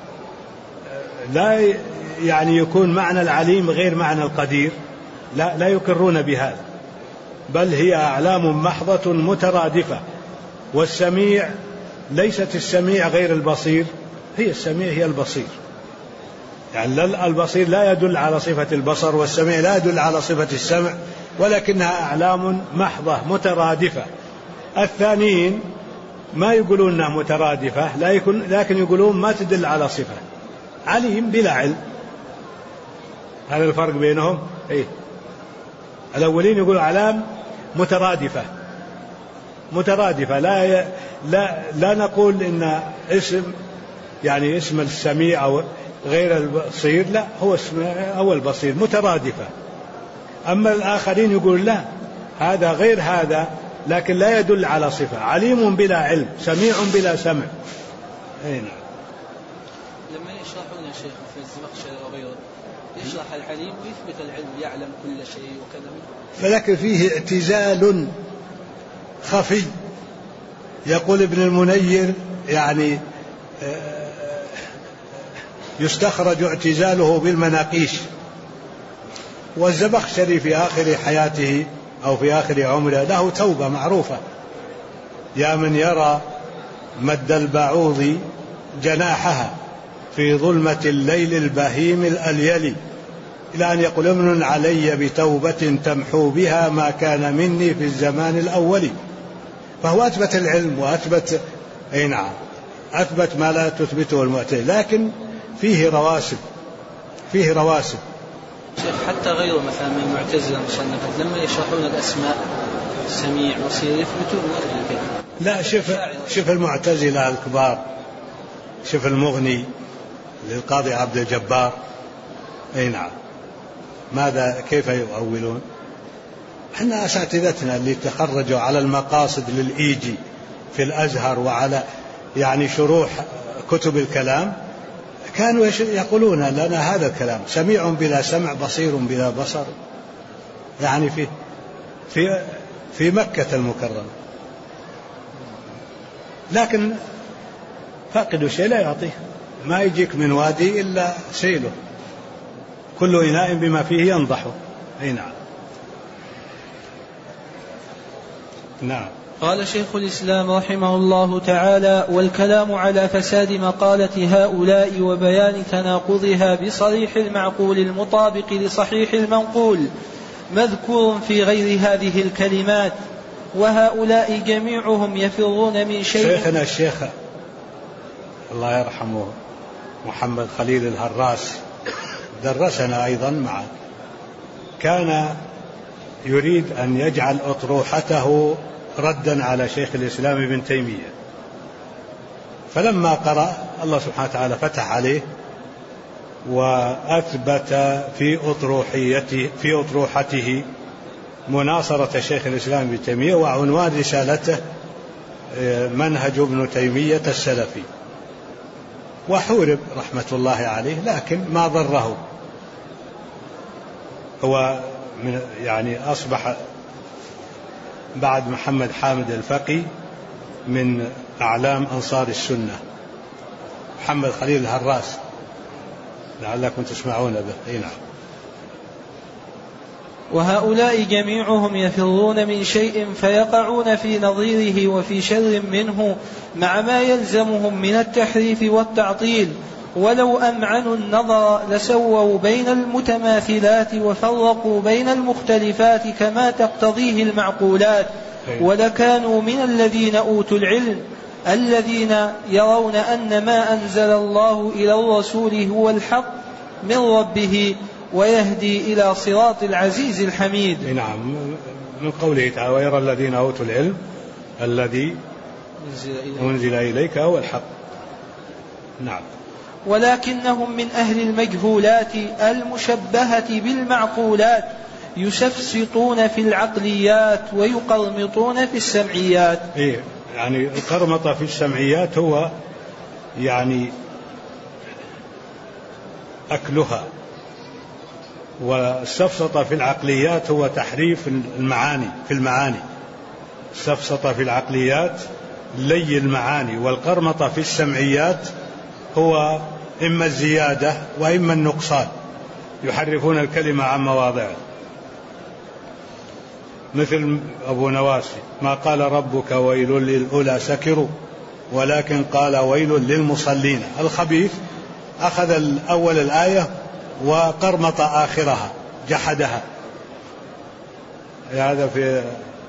لا يعني يكون معنى العليم غير معنى القدير، لا يقرون بهذا، بل هي أعلام محضة مترادفة. والسميع ليست السميع غير البصير، هي السميع هي البصير، يعني البصير لا يدل على صفة البصر، والسميع لا يدل على صفة السمع، ولكنها أعلام محضة مترادفة. الثانيين ما يقولون أنها مترادفة، لكن يقولون ما تدل على صفة. عليم بلا علم، هذا الفرق بينهم. الأولين يقولوا أعلام مترادفة لا نقول إن اسم يعني اسم السميع أو غير البصير، لا، هو اسم أو البصير مترادفة. أما الآخرين يقول لا، هذا غير هذا لكن لا يدل على صفة. عليم بلا علم، سميع بلا سمع. نعم. لما يشرحون يا شيخ في الزمخشري وغيره يشرح العليم ويثبت العلم، يعلم كل شيء وكذا، فلكن فيه اعتزال خفي. يقول ابن المنير يعني يستخرج اعتزاله بالمناقيش. والزمخشري في آخر حياته أو في آخر عمره له توبة معروفة: يا من يرى مد البعوض جناحها في ظلمة الليل البهيم الأليل، إلى أن يقول: امن علي بتوبة تمحو بها ما كان مني في الزمان الأول. فهو أثبت العلم وأثبت أثبت ما لا تثبته المعتزلة، لكن فيه رواسب. شيخ حتى غيره مثلا من المعتزلة المصنفات لما يشرحون الأسماء سميع بصير يثبتون كذا. لا، شوف المعتزلة الكبار، شوف المغني للقاضي عبد الجبار. ماذا كيف يؤولون؟ احنا أساتذتنا اللي تخرجوا على المقاصد للإيجي في الأزهر وعلى يعني شروح كتب الكلام كانوا يقولون لنا هذا الكلام: سميع بلا سمع، بصير بلا بصر، يعني في مكة المكرمة. لكن فاقد شيء لا يعطيه، ما يجيك من وادي إلا سيله، كل إناء بما فيه ينضح. نعم. قال شيخ الإسلام رحمه الله تعالى: والكلام على فساد مقالة هؤلاء وبيان تناقضها بصريح المعقول المطابق لصحيح المنقول مذكور في غير هذه الكلمات. وهؤلاء جميعهم يفرون من شيء. شيخنا الشيخ الله يرحمه محمد خليل الهراس درسنا أيضا معه، كان يريد أن يجعل أطروحته ردا على شيخ الإسلام ابن تيمية، فلما قرأ الله سبحانه وتعالى فتح عليه وأثبت في أطروحته مناصرة شيخ الإسلام ابن تيمية، وعنوان رسالته منهج ابن تيمية السلفي، وحورب رحمة الله عليه، لكن ما ضره. هو يعني أصبح بعد محمد حامد الفقي من أعلام أنصار السنة، محمد خليل الهراس، لعلكم تسمعون به. نعم. وهؤلاء جميعهم يفرون من شيء فيقعون في نظيره وفي شر منه مع ما يلزمهم من التحريف والتعطيل، ولو أمعنوا النظر لسووا بين المتماثلات وفرقوا بين المختلفات كما تقتضيه المعقولات، ولكانوا من الذين أوتوا العلم الذين يرون أن ما أنزل الله إلى الرسول هو الحق من ربه ويهدي إلى صراط العزيز الحميد. نعم، من قوله تعالى: ويرى الذين أوتوا العلم الذي أنزل إليك هو الحق. نعم. ولكنهم من أهل المجهولات المشبهة بالمعقولات يسفسطون في العقليات ويقرمطون في السمعيات. يعني القرمطة في السمعيات هو يعني أكلها، والسفسطة في العقليات هو تحريف المعاني في المعاني. السفسطة في العقليات لي المعاني، والقرمطة في السمعيات هو إما الزيادة وإما النقصان، يحرفون الكلمة عن مواضعه. مثل أبو نواسي: ما قال ربك ويل للأولى سكروا ولكن قال ويل للمصلين. الخبيث أخذ أول الآية وقرمط آخرها، جحدها. هذا في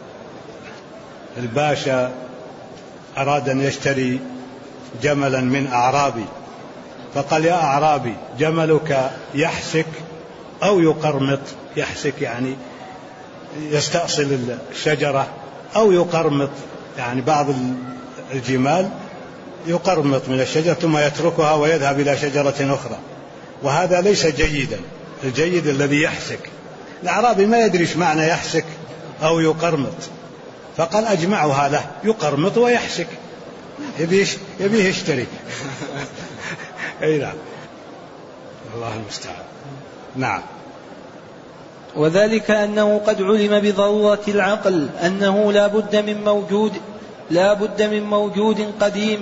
الباشا أراد أن يشتري جملا من أعرابي، فقال: يا أعرابي، جملك يحسك أو يقرمط؟ يحسك يعني يستأصل الشجرة، أو يقرمط يعني بعض الجمال يقرمط من الشجرة ثم يتركها ويذهب إلى شجرة أخرى، وهذا ليس جيدا. الجيد الذي يحسك. الأعرابي ما يدري ايش معنى يحسك أو يقرمط، فقال: أجمعها له، يقرمط ويحسك، يبيه يشتري. أي نعم، الله المستعان. نعم. وذلك أنه قد علم بضرورة العقل أنه لا بد من موجود قديم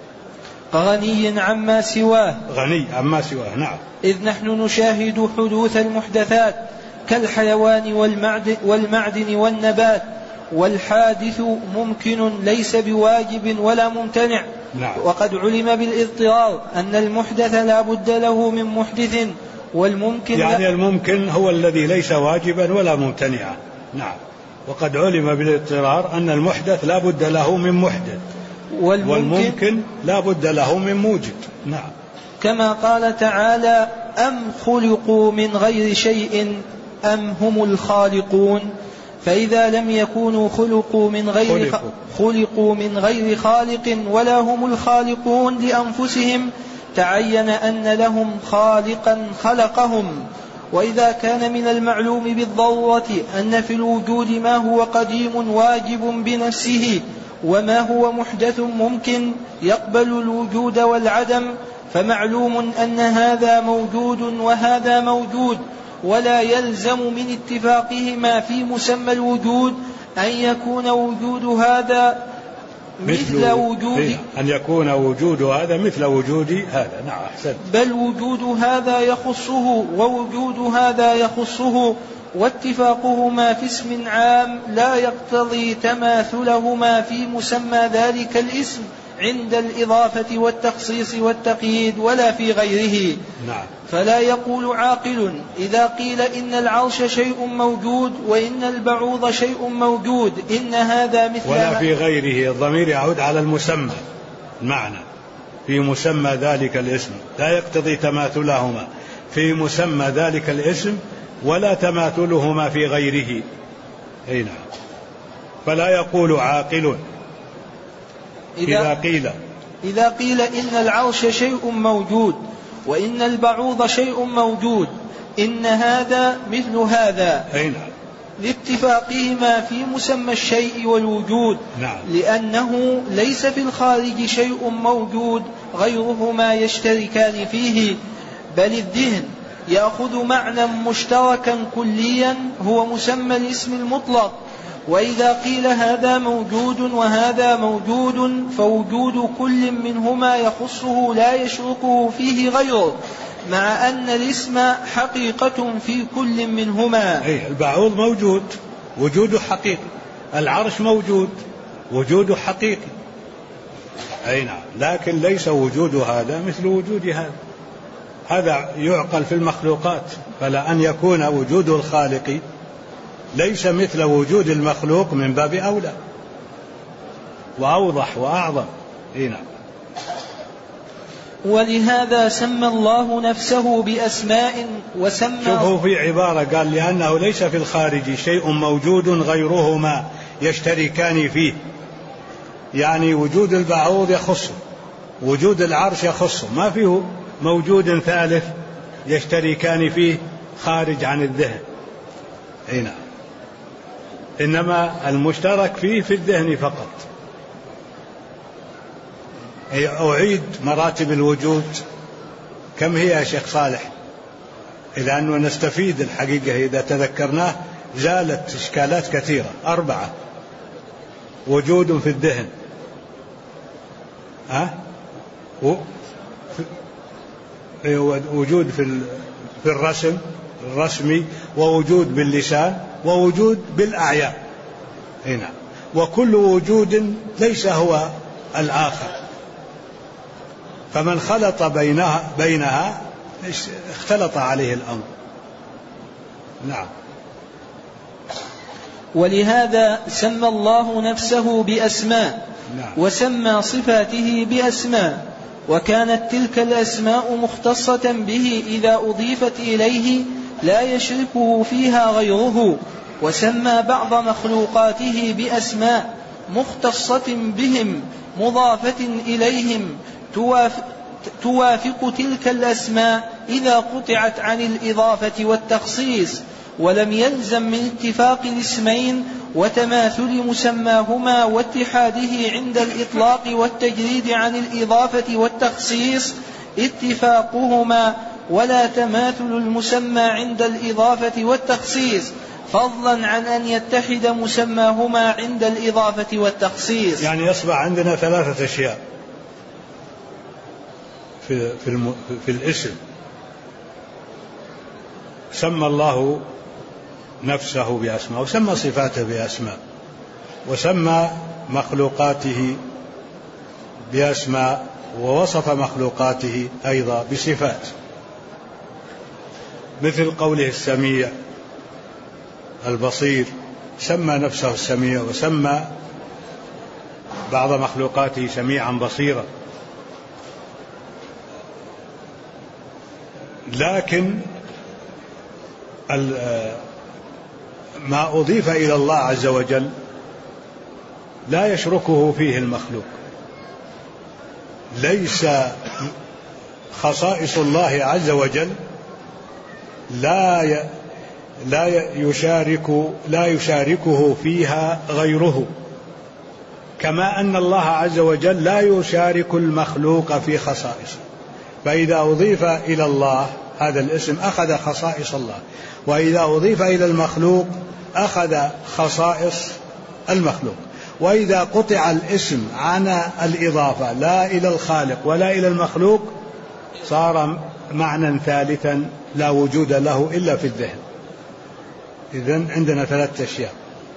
غني عما سواه. نعم. إذ نحن نشاهد حدوث المحدثات كالحيوان والمعدن والنبات، والحادث ممكن ليس بواجب ولا ممتنع. نعم. وقد علم بالاضطرار أن المحدث لا بد له من محدث، والممكن يعني الممكن هو الذي ليس واجبا ولا ممتنعا. نعم. وقد علم بالاضطرار أن المحدث لا بد له من محدث، والممكن لا بد له من موجد. نعم. كما قال تعالى: أم خلقوا من غير شيء أم هم الخالقون. فإذا لم يكونوا خلقوا من غير خالق ولا هم الخالقون لأنفسهم، تعين أن لهم خالقا خلقهم. وإذا كان من المعلوم بالضرورة أن في الوجود ما هو قديم واجب بنفسه، وما هو محدث ممكن يقبل الوجود والعدم، فمعلوم أن هذا موجود وهذا موجود، ولا يلزم من اتفاقهما في مسمى الوجود أن يكون وجود هذا مثل وجود أن يكون وجود هذا مثل وجود هذا. نعم، أحسنت. بل وجود هذا يخصه ووجود هذا يخصه، واتفاقهما في اسم عام لا يقتضي تماثلهما في مسمى ذلك الاسم عند الإضافة والتخصيص والتقييد ولا في غيره. نعم. فلا يقول عاقل إذا قيل إن العرش شيء موجود وإن البعوض شيء موجود إن هذا مثل ولا في غيره. الضمير يعود على المسمى، المعنى في مسمى ذلك الاسم لا يقتضي تماثلهما في مسمى ذلك الاسم ولا تماثلهما في غيره. أي نعم. فلا يقول عاقل إذا قيل إن العرش شيء موجود وإن البعوض شيء موجود إن هذا مثل هذا. أي نعم. لاتفاقهما في مسمى الشيء والوجود. نعم. لأنه ليس في الخارج شيء موجود غيرهما يشتركان فيه، بل الذهن يأخذ معنى مشتركا كليا هو مسمى الاسم المطلق. وإذا قيل هذا موجود وهذا موجود فوجود كل منهما يخصه لا يشركه فيه غيره، مع أن الاسم حقيقة في كل منهما. البعوض موجود وجوده حقيقي، العرش موجود وجوده حقيقي. أي نعم. لكن ليس وجود هذا مثل وجود هذا. هذا يعقل في المخلوقات، فلا أن يكون وجود الخالق ليس مثل وجود المخلوق من باب أولى وأوضح وأعظم. نعم. ولهذا سمى الله نفسه بأسماء وسمى. شوفوا في عبارة قال: لأنه ليس في الخارج شيء موجود غيرهما يشتركان فيه، يعني وجود البعوض يخصه، وجود العرش يخصه، ما فيه موجود ثالث يشتركان فيه خارج عن الذهن. نعم. إنما المشترك فيه في الذهن فقط. أعيد مراتب الوجود كم هي يا شيخ صالح؟ إلى أنه نستفيد الحقيقة إذا تذكرناه زالت إشكالات كثيرة. 4: وجود في الذهن، وجود في الرسمي، ووجود باللسان، ووجود بالأعيان. هنا. وكل وجود ليس هو الآخر، فمن خلط بينها اختلط عليه الأمر. نعم. ولهذا سمى الله نفسه بأسماء وسمى صفاته بأسماء، وكانت تلك الأسماء مختصة به إذا أضيفت إليه لا يشركه فيها غيره، وسمى بعض مخلوقاته بأسماء مختصة بهم مضافة إليهم توافق تلك الأسماء إذا قطعت عن الإضافة والتخصيص، ولم يلزم من اتفاق الاسمين وتماثل مسماهما واتحاده عند الإطلاق والتجريد عن الإضافة والتخصيص اتفاقهما، ولا تماثل المسمى عند الإضافة والتخصيص، فضلا عن أن يتحد مسماهما عند الإضافة والتخصيص. يعني يصبح عندنا ثلاثة أشياء في الاسم: سمى الله نفسه بأسماء، وسمى صفاته بأسماء، وسمى مخلوقاته بأسماء، ووصف مخلوقاته أيضا بصفات، مثل قوله السميع البصير، سمى نفسه السميع وسمى بعض مخلوقاته سميعا بصيرا. لكن ما أضيف إلى الله عز وجل لا يشركه فيه المخلوق، ليس خصائص الله عز وجل لا يشاركه فيها غيره، كما أن الله عز وجل لا يشارك المخلوق في خصائصه. فإذا أضيف إلى الله هذا الاسم أخذ خصائص الله، وإذا أضيف إلى المخلوق أخذ خصائص المخلوق. وإذا قطع الاسم عن الإضافة لا إلى الخالق ولا إلى المخلوق صار معنى ثالثا لا وجود له إلا في الذهن. إذن عندنا ثلاثة أشياء: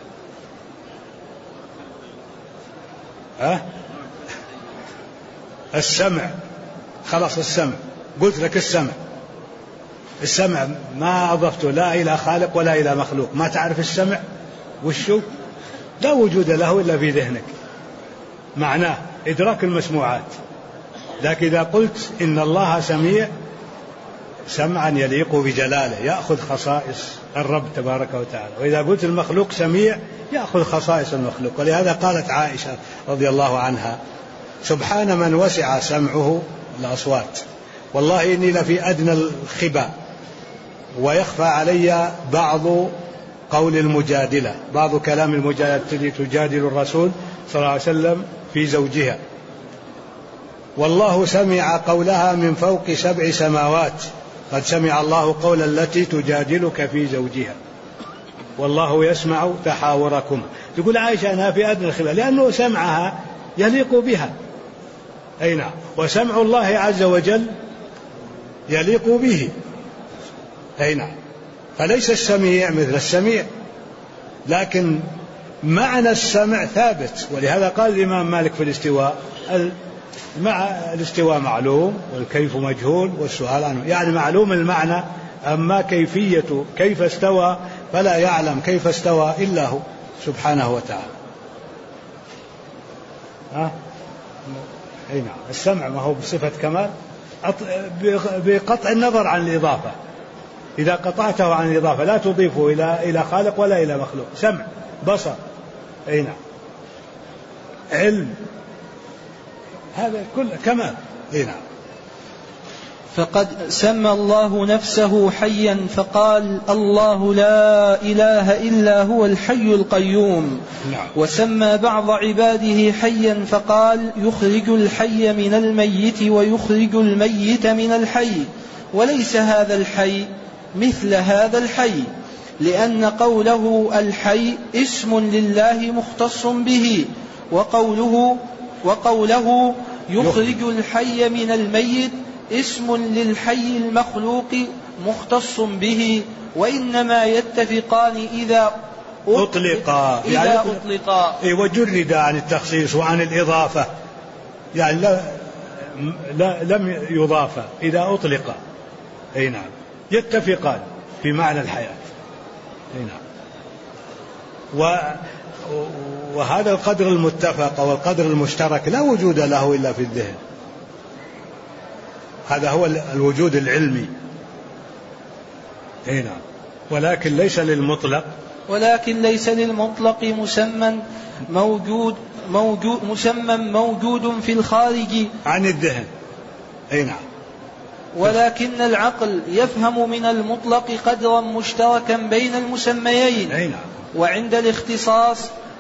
السمع، خلاص السمع، قلت لك السمع ما أضفته لا إلى خالق ولا إلى مخلوق. ما تعرف السمع وشو؟ لا وجود له إلا في ذهنك، معناه إدراك المسموعات. لكن إذا قلت إن الله سميع، سمعا يليق بجلاله يأخذ خصائص الرب تبارك وتعالى. وإذا قلت المخلوق سميع يأخذ خصائص المخلوق. ولهذا قالت عائشة رضي الله عنها: سبحان من وسع سمعه الأصوات، والله إني لفي أدنى الخبا ويخفى علي بعض قول المجادلة، بعض كلام المجادلة التي تجادل الرسول صلى الله عليه وسلم في زوجها. والله سمع قولها من فوق 7 سماوات، قد سمع الله قول التي تجادلك في زوجها والله يسمع تحاوركم. تقول عائشة أنها في أدنى الخبا لأنه سمعها يليق بها. أي نعم. وسمع الله عز وجل يليق به. أي نعم. فليس السميع مثل السميع، لكن معنى السمع ثابت. ولهذا قال الإمام مالك في الاستواء: الاستواء معلوم والكيف مجهول والسؤال عنه. يعني معلوم المعنى، أما كيفية كيف استوى فلا يعلم كيف استوى إلا هو سبحانه وتعالى. أي نعم. السمع ما هو بصفة كمال بقطع النظر عن الإضافة. إذا قطعته عن الإضافة لا تضيفه إلى خالق ولا إلى مخلوق. سمع، بصر، أي نعم، علم، هذا كل كمال. أي نعم. فقد سمى الله نفسه حيا فقال: الله لا إله إلا هو الحي القيوم. نعم. وسمى بعض عباده حيا فقال: يخرج الحي من الميت ويخرج الميت من الحي، وليس هذا الحي مثل هذا الحي، لأن قوله الحي اسم لله مختص به، وقوله يخرج الحي من الميت اسم للحي المخلوق مختص به، وإنما يتفقان إذا أطلقا وجرد عن التخصيص وعن الإضافة، يعني لم يضاف إذا أطلق. أي نعم. يتفقان في معنى الحياة. أي نعم. وهذا القدر المتفق أو القدر المشترك لا وجود له إلا في الذهن. هذا هو الوجود العلمي. هنا ولكن ليس للمطلق مسمى موجود في الخارج عن الذهن. نعم. ولكن العقل يفهم من المطلق قدرا مشتركا بين المسميين. نعم. وعند الاختصاص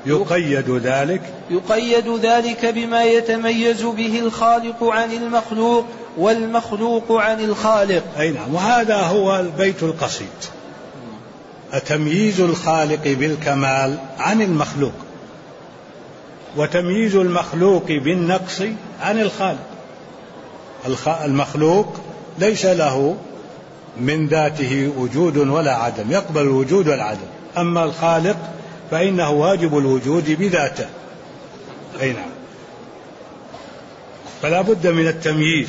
يقيد ذلك بما يتميز به الخالق عن المخلوق والمخلوق عن الخالق. نعم. وهذا هو البيت القصيد، تمييز الخالق بالكمال عن المخلوق، وتمييز المخلوق بالنقص عن الخالق. المخلوق ليس له من ذاته وجود ولا عدم، يقبل الوجود والعدم. أما الخالق فإنه واجب الوجود بذاته. نعم. فلا بد من التمييز.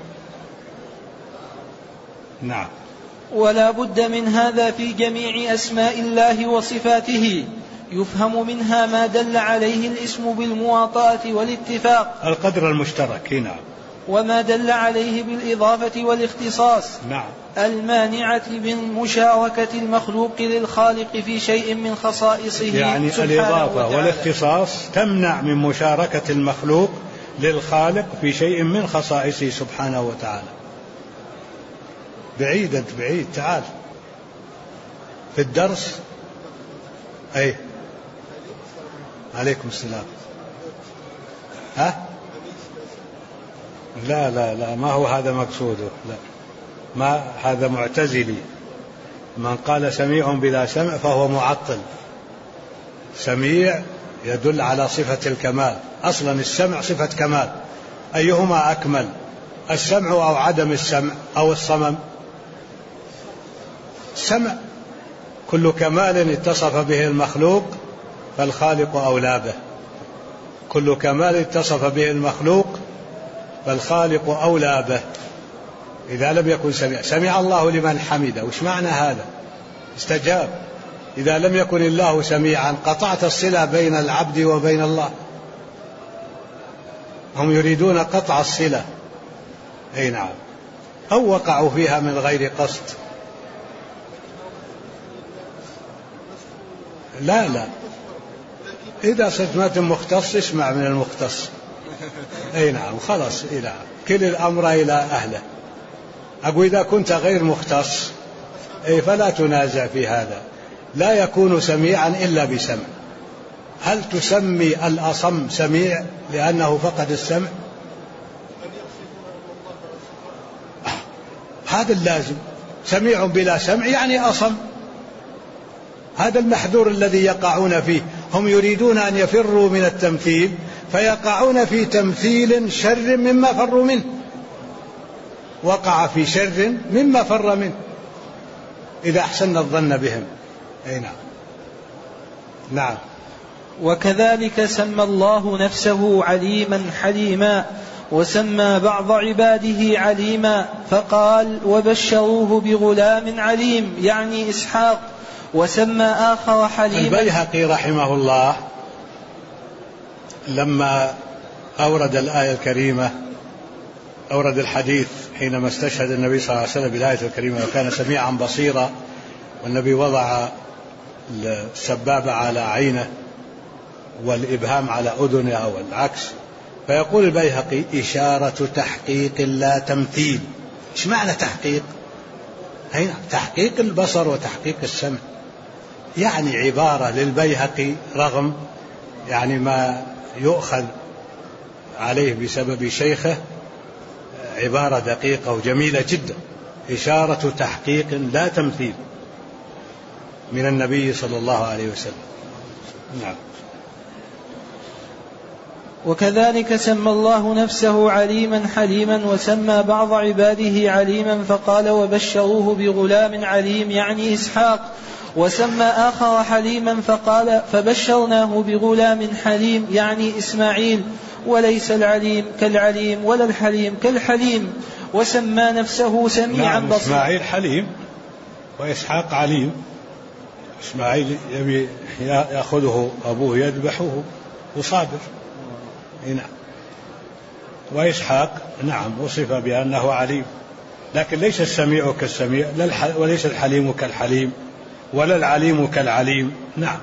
نعم. ولا بد من هذا في جميع أسماء الله وصفاته، يفهم منها ما دل عليه الاسم بالمواطأة والاتفاق، القدر المشترك. نعم. وما دل عليه بالإضافة والاختصاص. نعم. المانعة من مشاركة المخلوق للخالق في شيء من خصائصه. يعني الإضافة والاختصاص تمنع من مشاركة المخلوق للخالق في شيء من خصائصه سبحانه وتعالى. بعيد تعال في الدرس. عليكم السلام. لا ما هو هذا مقصوده، لا ما هذا معتزلي. من قال سميع بلا سمع فهو معطل. سميع يدل على صفة الكمال، أصلا السمع صفة كمال، أيهما أكمل، السمع أو عدم السمع أو الصمم؟ السمع. كل كمال اتصف به المخلوق فالخالق أولى به. كل كمال اتصف به المخلوق فالخالق أولى به. إذا لم يكن سمع الله لمن حمده، وش معنى هذا؟ استجاب. إذا لم يكن الله سميعا قطعت الصلة بين العبد وبين الله. هم يريدون قطع الصلة. نعم. أو وقعوا فيها من غير قصد. لا إذا صرت ما مختص اسمع من المختص. نعم. خلاص. كل الأمر إلى أهله. أقول إذا كنت غير مختص فلا تنازع في هذا. لا يكون سميعا إلا بسمع. هل تسمي الأصم سميع لأنه فقد السمع؟ هذا اللازم. سميع بلا سمع يعني أصم. هذا المحذور الذي يقعون فيه. هم يريدون أن يفروا من التمثيل فيقعون في تمثيل شر مما فروا منه. وقع في شر مما فر منه إذا أحسن الظن بهم. نعم. وكذلك سمى الله نفسه عليما حليما، وسمى بعض عباده عليما فقال وبشروه بغلام عليم يعني إسحاق، وسمى آخر حليما. البيهقي رحمه الله لما أورد الآية الكريمة، أورد الحديث حينما استشهد النبي صلى الله عليه وسلم بالآية الكريمة وكان سميعا بصيرا، والنبي وضع السبابة على عينه والإبهام على أذنه أو العكس، فيقول البيهقي إشارة تحقيق لا تمثيل. إيش معنى تحقيق؟ تحقيق البصر وتحقيق السمع، يعني عبارة للبيهقي رغم يعني ما يؤخذ عليه بسبب شيخه، عبارة دقيقة وجميلة جدا، إشارة تحقيق لا تمثيل من النبي صلى الله عليه وسلم. نعم. وكذلك سمى الله نفسه عليما حليما، وسمى بعض عباده عليما فقال وبشروه بغلام عليم يعني إسحاق، وسمى آخر حليما فقال فبشرناه بغلام حليم يعني إسماعيل، وليس العليم كالعليم ولا الحليم كالحليم، وسمى نفسه سميعا بصيرا. إسماعيل حليم وإسحاق عليم، إسماعيل يبي يأخذه أبوه يذبحه وصابر. نعم. وإسحاق نعم وصف بأنه عليم، لكن ليس السميع كالسميع، وليس الحليم كالحليم، ولا العليم كالعليم. نعم.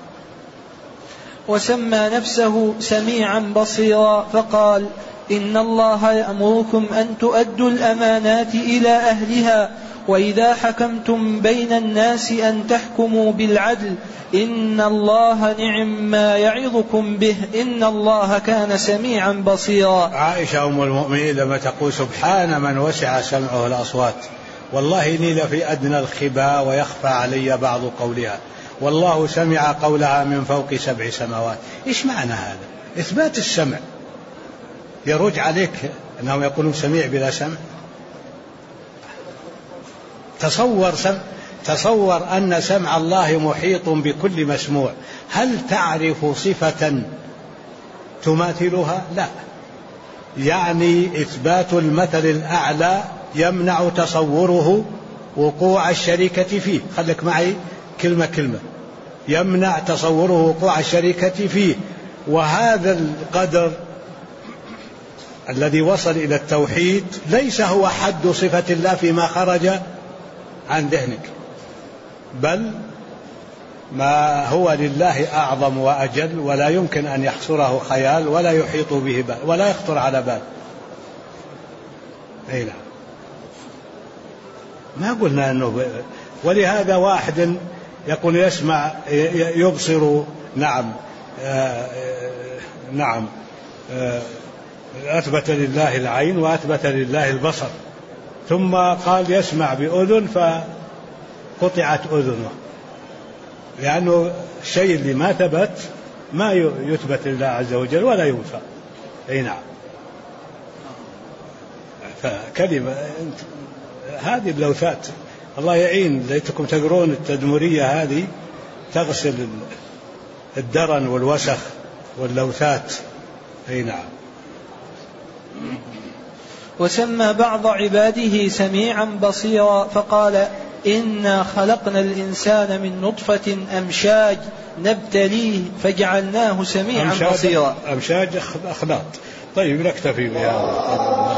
وسمى نفسه سميعا بصيرا فقال: إن الله يأمركم أن تؤدوا الأمانات إلى أهلها، وإذا حكمتم بين الناس أن تحكموا بالعدل، إن الله نعم ما يعظكم به، إن الله كان سميعا بصيرا. عائشة أم المؤمنين لما تقول: سبحان من وسع سمعه الأصوات، والله إني لفي أدنى الخباء ويخفى علي بعض قولها، والله سمع قولها من فوق 7 سماوات. إيش معنى هذا؟ إثبات السمع. يرج عليك أنهم يقولون سميع بلا سمع؟ تصور أن سمع الله محيط بكل مسموع. هل تعرف صفة تماثلها؟ لا. يعني إثبات المثل الأعلى يمنع تصوره وقوع الشركة فيه. خليك معي كلمة كلمة. يمنع تصوره وقوع الشركة فيه. وهذا القدر الذي وصل إلى التوحيد ليس هو حد صفة الله فيما خرج عن ذهنك، بل ما هو لله أعظم وأجل، ولا يمكن أن يحصره خيال ولا يحيط به بال ولا يخطر على بال. أي نعم. ما قلنا أنه ولهذا واحد يقول يسمع يبصر. نعم نعم أثبت لله العين وأثبت لله البصر، ثم قال يسمع بأذن فقطعت أذنه، لأنه الشيء اللي ما ثبت ما يثبت لله عز وجل ولا ينفع. أي نعم. فكلمة هذه اللوثات الله يعين. ليتكم تقرون التدمرية هذه تغسل الدرن والوسخ واللوثات. أي نعم. وسمى بعض عباده سميعا بصيرا فقال: إنا خلقنا الإنسان من نطفة أمشاج نبتليه فجعلناه سميعا بصيرا. أمشاج أخلاط. طيب نكتفي بهذا.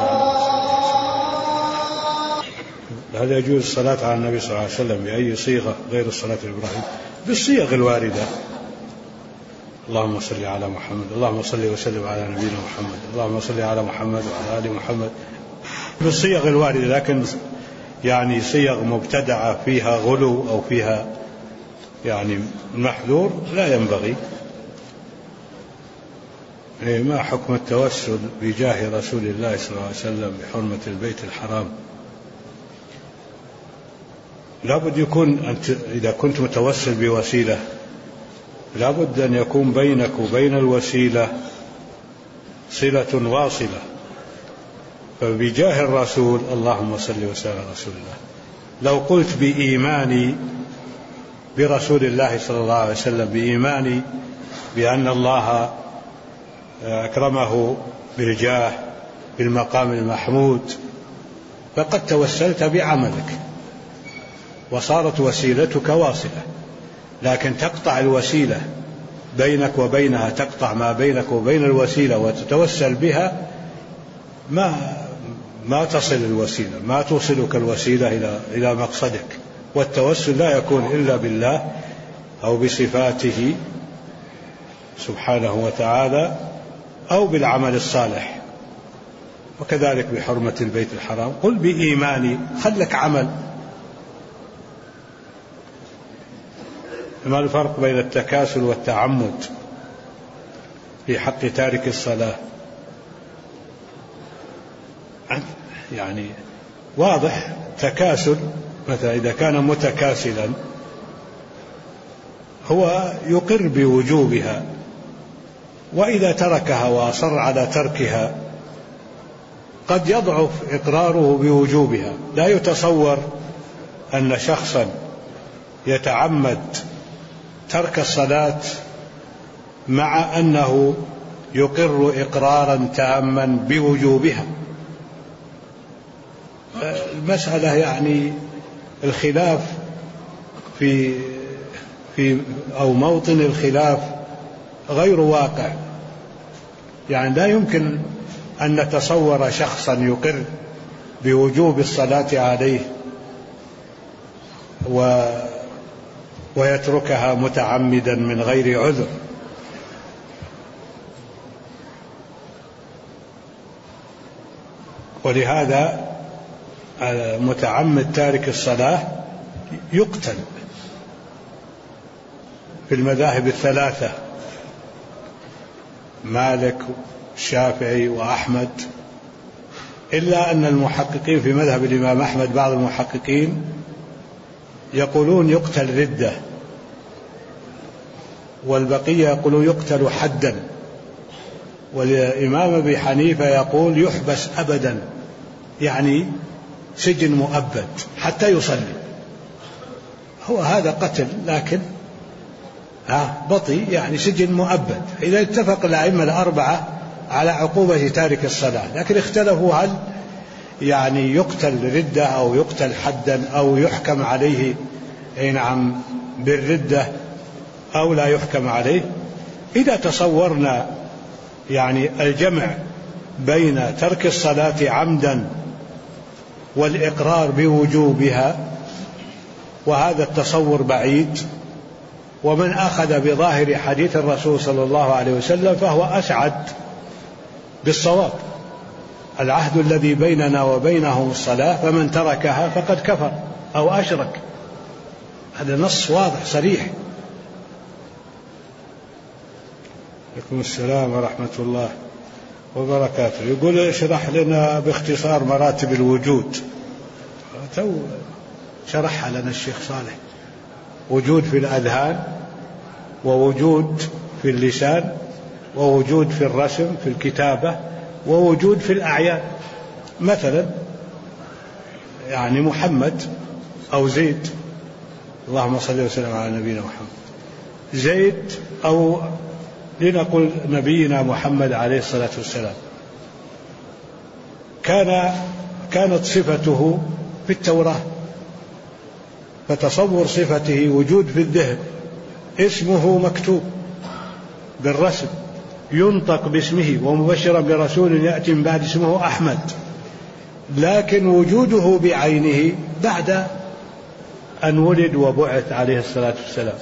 هل يجوز الصلاة على النبي صلى الله عليه وسلم بأي صيغة غير الصلاة الإبراهيم؟ بالصيغ الواردة. اللهم صل على محمد، اللهم صل وسلم على نبينا محمد، اللهم صل على محمد وعلى آل محمد، بالصيغ الواردة. لكن يعني صيغ مبتدعة فيها غلو أو فيها يعني محذور لا ينبغي. ما حكم التوسل بجاه رسول الله صلى الله عليه وسلم بحرمة البيت الحرام؟ لابد يكون أنت إذا كنت متوسل بوسيلة لابد أن يكون بينك وبين الوسيلة صلة واصلة. فبجاه الرسول اللهم صل وسلم على رسول الله. لو قلت بإيماني برسول الله صلى الله عليه وسلم، بإيماني بأن الله أكرمه بالجاه بالمقام المحمود، فقد توسلت بعملك وصارت وسيلتك واصلة. لكن تقطع الوسيلة بينك وبينها، تقطع ما بينك وبين الوسيلة وتتوسل بها، ما تصل الوسيلة، ما توصلك الوسيلة إلى مقصدك. والتوسل لا يكون إلا بالله أو بصفاته سبحانه وتعالى أو بالعمل الصالح. وكذلك بحرمة البيت الحرام قل بإيماني، خلك عمل. ما الفرق بين التكاسل والتعمد في حق تارك الصلاة؟ يعني واضح. تكاسل مثلا إذا كان متكاسلا هو يقر بوجوبها، وإذا تركها وأصر على تركها قد يضعف إقراره بوجوبها. لا يتصور أن شخصا يتعمد ترك الصلاة مع أنه يقر إقرارا تاما بوجوبها. المسألة يعني الخلاف في أو موطن الخلاف غير واقع. يعني لا يمكن أن نتصور شخصا يقر بوجوب الصلاة عليه ويتركها متعمدا من غير عذر. ولهذا المتعمد تارك الصلاة يقتل في المذاهب الثلاثة، مالك الشافعي وأحمد، إلا أن المحققين في مذهب الإمام أحمد بعض المحققين يقولون يقتل ردة، والبقية يقولون يقتل حدا، والإمام أبي حنيفة يقول يحبس أبدا، يعني سجن مؤبد حتى يصلي. هو هذا قتل لكن بطيء، يعني سجن مؤبد. إذا اتفق الأئمة الأربعة على عقوبة تارك الصلاة، لكن اختلفوا هل يعني يقتل ردة أو يقتل حدا أو يحكم عليه نعم بالردة أو لا يحكم عليه. إذا تصورنا يعني الجمع بين ترك الصلاة عمدا والإقرار بوجوبها، وهذا التصور بعيد، ومن أخذ بظاهر حديث الرسول صلى الله عليه وسلم فهو أسعد بالصواب. العهد الذي بيننا وبينهم الصلاة، فمن تركها فقد كفر أو أشرك. هذا نص واضح صريح. عليكم السلام ورحمة الله وبركاته. يقول اشرح لنا باختصار مراتب الوجود. تو شرحها لنا الشيخ صالح. وجود في الأذهان، ووجود في اللسان، ووجود في الرسم في الكتابة، ووجود في الأعيان. مثلا يعني محمد أو زيد، اللهم صل وسلم على نبينا محمد، زيد أو لنقل نبينا محمد عليه الصلاة والسلام، كانت صفته في التوراة، فتصور صفته وجود في الذهن، اسمه مكتوب بالرسم، ينطق باسمه ومبشرا برسول يأتي من بعد اسمه أحمد، لكن وجوده بعينه بعد أن ولد وبعث عليه الصلاة والسلام.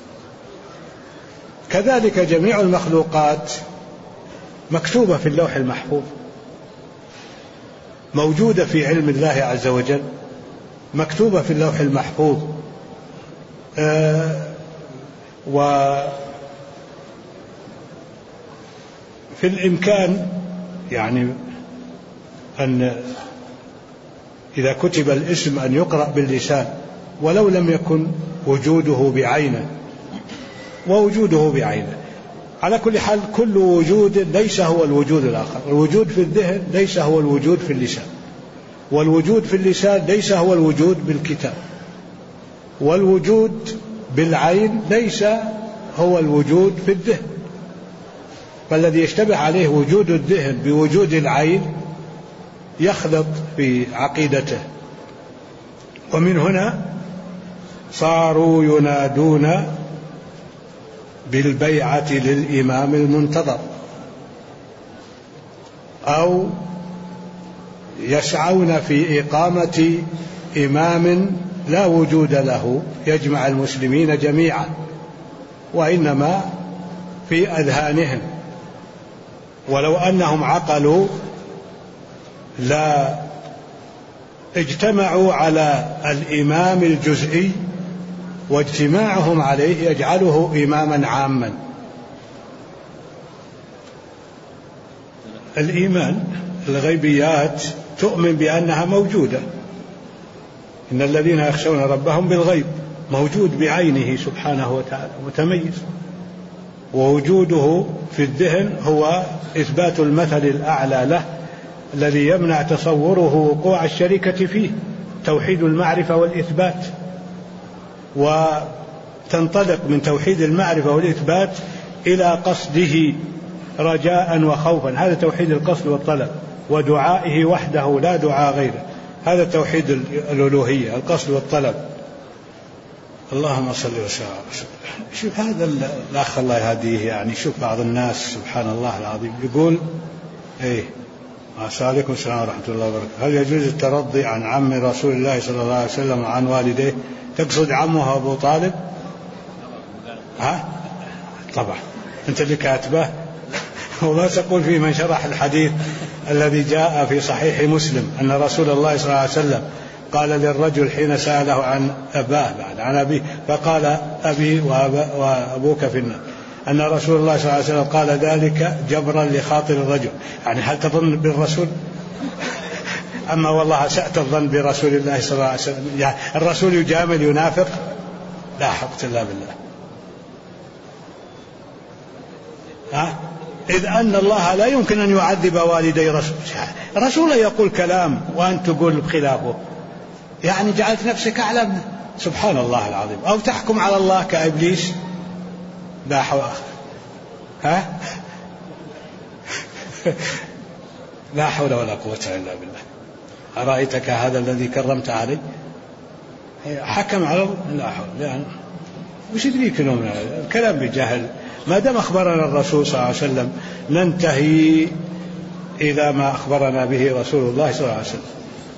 كذلك جميع المخلوقات مكتوبة في اللوح المحفوظ، موجودة في علم الله عز وجل، مكتوبة في اللوح المحفوظ. وفي الإمكان يعني أن إذا كتب الاسم أن يقرأ باللسان ولو لم يكن وجوده بعينه، ووجوده بعينه. على كل حال كل وجود ليس هو الوجود الآخر. الوجود في الذهن ليس هو الوجود في اللسان، والوجود في اللسان ليس هو الوجود بالكتاب، والوجود بالعين ليس هو الوجود في الذهن. فالذي يشتبه عليه وجود الذهن بوجود العين يخلط في عقيدته. ومن هنا صاروا ينادون بالبيعة للإمام المنتظر، أو يسعون في إقامة إمام لا وجود له يجمع المسلمين جميعا، وإنما في أذهانهم. ولو أنهم عقلوا لا اجتمعوا على الإمام الجزئي، واجتماعهم عليه يجعله إماما عاما. الإيمان الغيبيات تؤمن بأنها موجودة، إن الذين يخشون ربهم بالغيب، موجود بعينه سبحانه وتعالى متميز. ووجوده في الذهن هو إثبات المثل الأعلى له الذي يمنع تصوره وقوع الشركة فيه، توحيد المعرفة والإثبات. وتنطلق من توحيد المعرفة والإثبات إلى قصده رجاء وخوفا، هذا توحيد القصد والطلب، ودعائه وحده لا دعاء غيره، هذا توحيد الألوهية، القصد والطلب. اللهم صل وسلم على رسول الله. شوف هذا الأخ الله يهديه، يعني شوف بعض الناس سبحان الله العظيم يقول إيه عليكم السلام ورحمة الله وبركاته، هل يجوز الترضي عن عم رسول الله صلى الله عليه وسلم وعن والديه؟ تقصد عمه أبو طالب؟ طبعا أنت اللي كاتبه. وما تقول في من شرح الحديث الذي جاء في صحيح مسلم أن رسول الله صلى الله عليه وسلم قال للرجل حين سأله عن أباه بعد عن أبيه فقال أبي وأبوك في النار، أن رسول الله صلى الله عليه وسلم قال ذلك جبرا لخاطر الرجل. يعني هل تظن بالرسول؟ أما والله أسأت الظن برسول الله صلى الله عليه وسلم. يعني الرسول يجامل ينافق؟ لا حق إلا بالله. إذ أن الله لا يمكن أن يعذب والدي رسول يقول كلام وأنت تقول بخلافه، يعني جعلت نفسك أعلى منه. سبحان الله العظيم. أو تحكم على الله كإبليس. لا حول لا حول ولا قوة إلا بالله. أرأيتك هذا الذي كرمت عليه حكم على الله؟ لا حول. يعني وش يدريك انه الكلام بجهل؟ ما دام أخبرنا الرسول صلى الله عليه وسلم ننتهي إلى ما أخبرنا به رسول الله صلى الله عليه وسلم.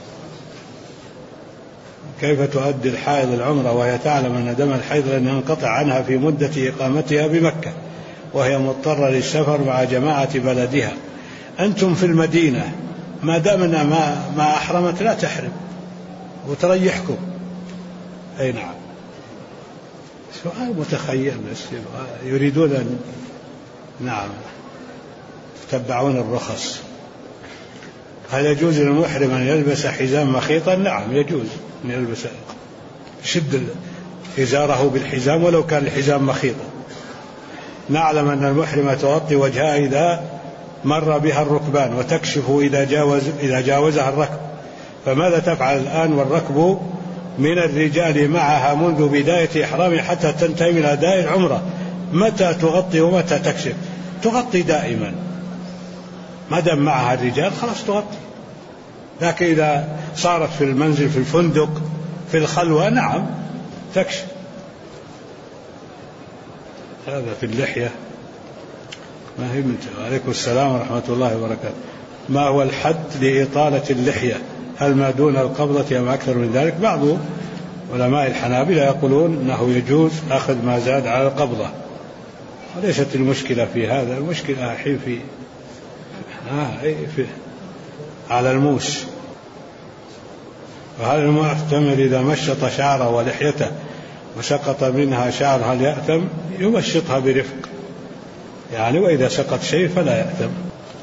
كيف تؤدي الحائض العمرة وهي تعلم أن دم الحيض لن ينقطع عنها في مدة إقامتها بمكة وهي مضطرة للسفر مع جماعة بلدها؟ أنتم في المدينة ما دامنا ما أحرمت لا تحرم وتريحكم. أي نعم. سؤال متخيل بس يريدون أن نعم يتبعون الرخص. هل يجوز للمحرم أن يلبس حزام مخيطا؟ نعم يجوز أن يلبس، شد إزاره بالحزام ولو كان الحزام مخيطا. نعلم أن المحرم تغطي وجهها إذا مر بها الركبان وتكشف إذا جاوزها الركب، فماذا تفعل الآن والركب من الرجال معها منذ بداية إحرامه حتى تنتهي من أداء العمرة؟ متى تغطي ومتى تكشف؟ تغطي دائما ما دام معها الرجال خلاص تغطي، لكن إذا صارت في المنزل في الفندق في الخلوة نعم تكشف. هذا في اللحية. ما هي عليكم السلام ورحمة الله وبركاته. ما هو الحد لإطالة اللحية؟ هل ما دون القبضة أم أكثر من ذلك؟ بعض علماء الحنابلة يقولون أنه يجوز أخذ ما زاد على القبضة، وليست المشكلة في هذا، المشكلة الحين في على الموس. وهل المعتمر إذا مشط شعره ولحيته وسقط منها شعر هل يأثم؟ يمشطها برفق يعني، وإذا سقط شيء فلا يأثم.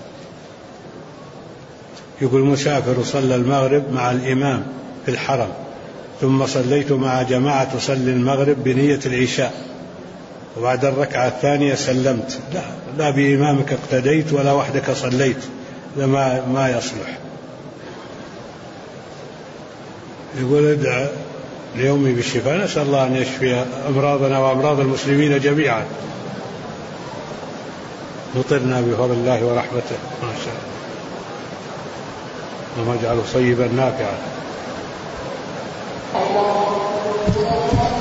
يقول مسافر صلى المغرب مع الإمام في الحرم ثم صليت مع جماعة تصلي المغرب بنية العشاء وبعد الركعة الثانية سلمت، لا بإمامك اقتديت ولا وحدك صليت، ما يصلح. يقول ادعى ليومي بالشفاء. نسأل الله أن يشفي أمراضنا وأمراض المسلمين جميعا. مطرنا بفضل الله ورحمته ما شاء الله، وما اجعله صيبا نافعا.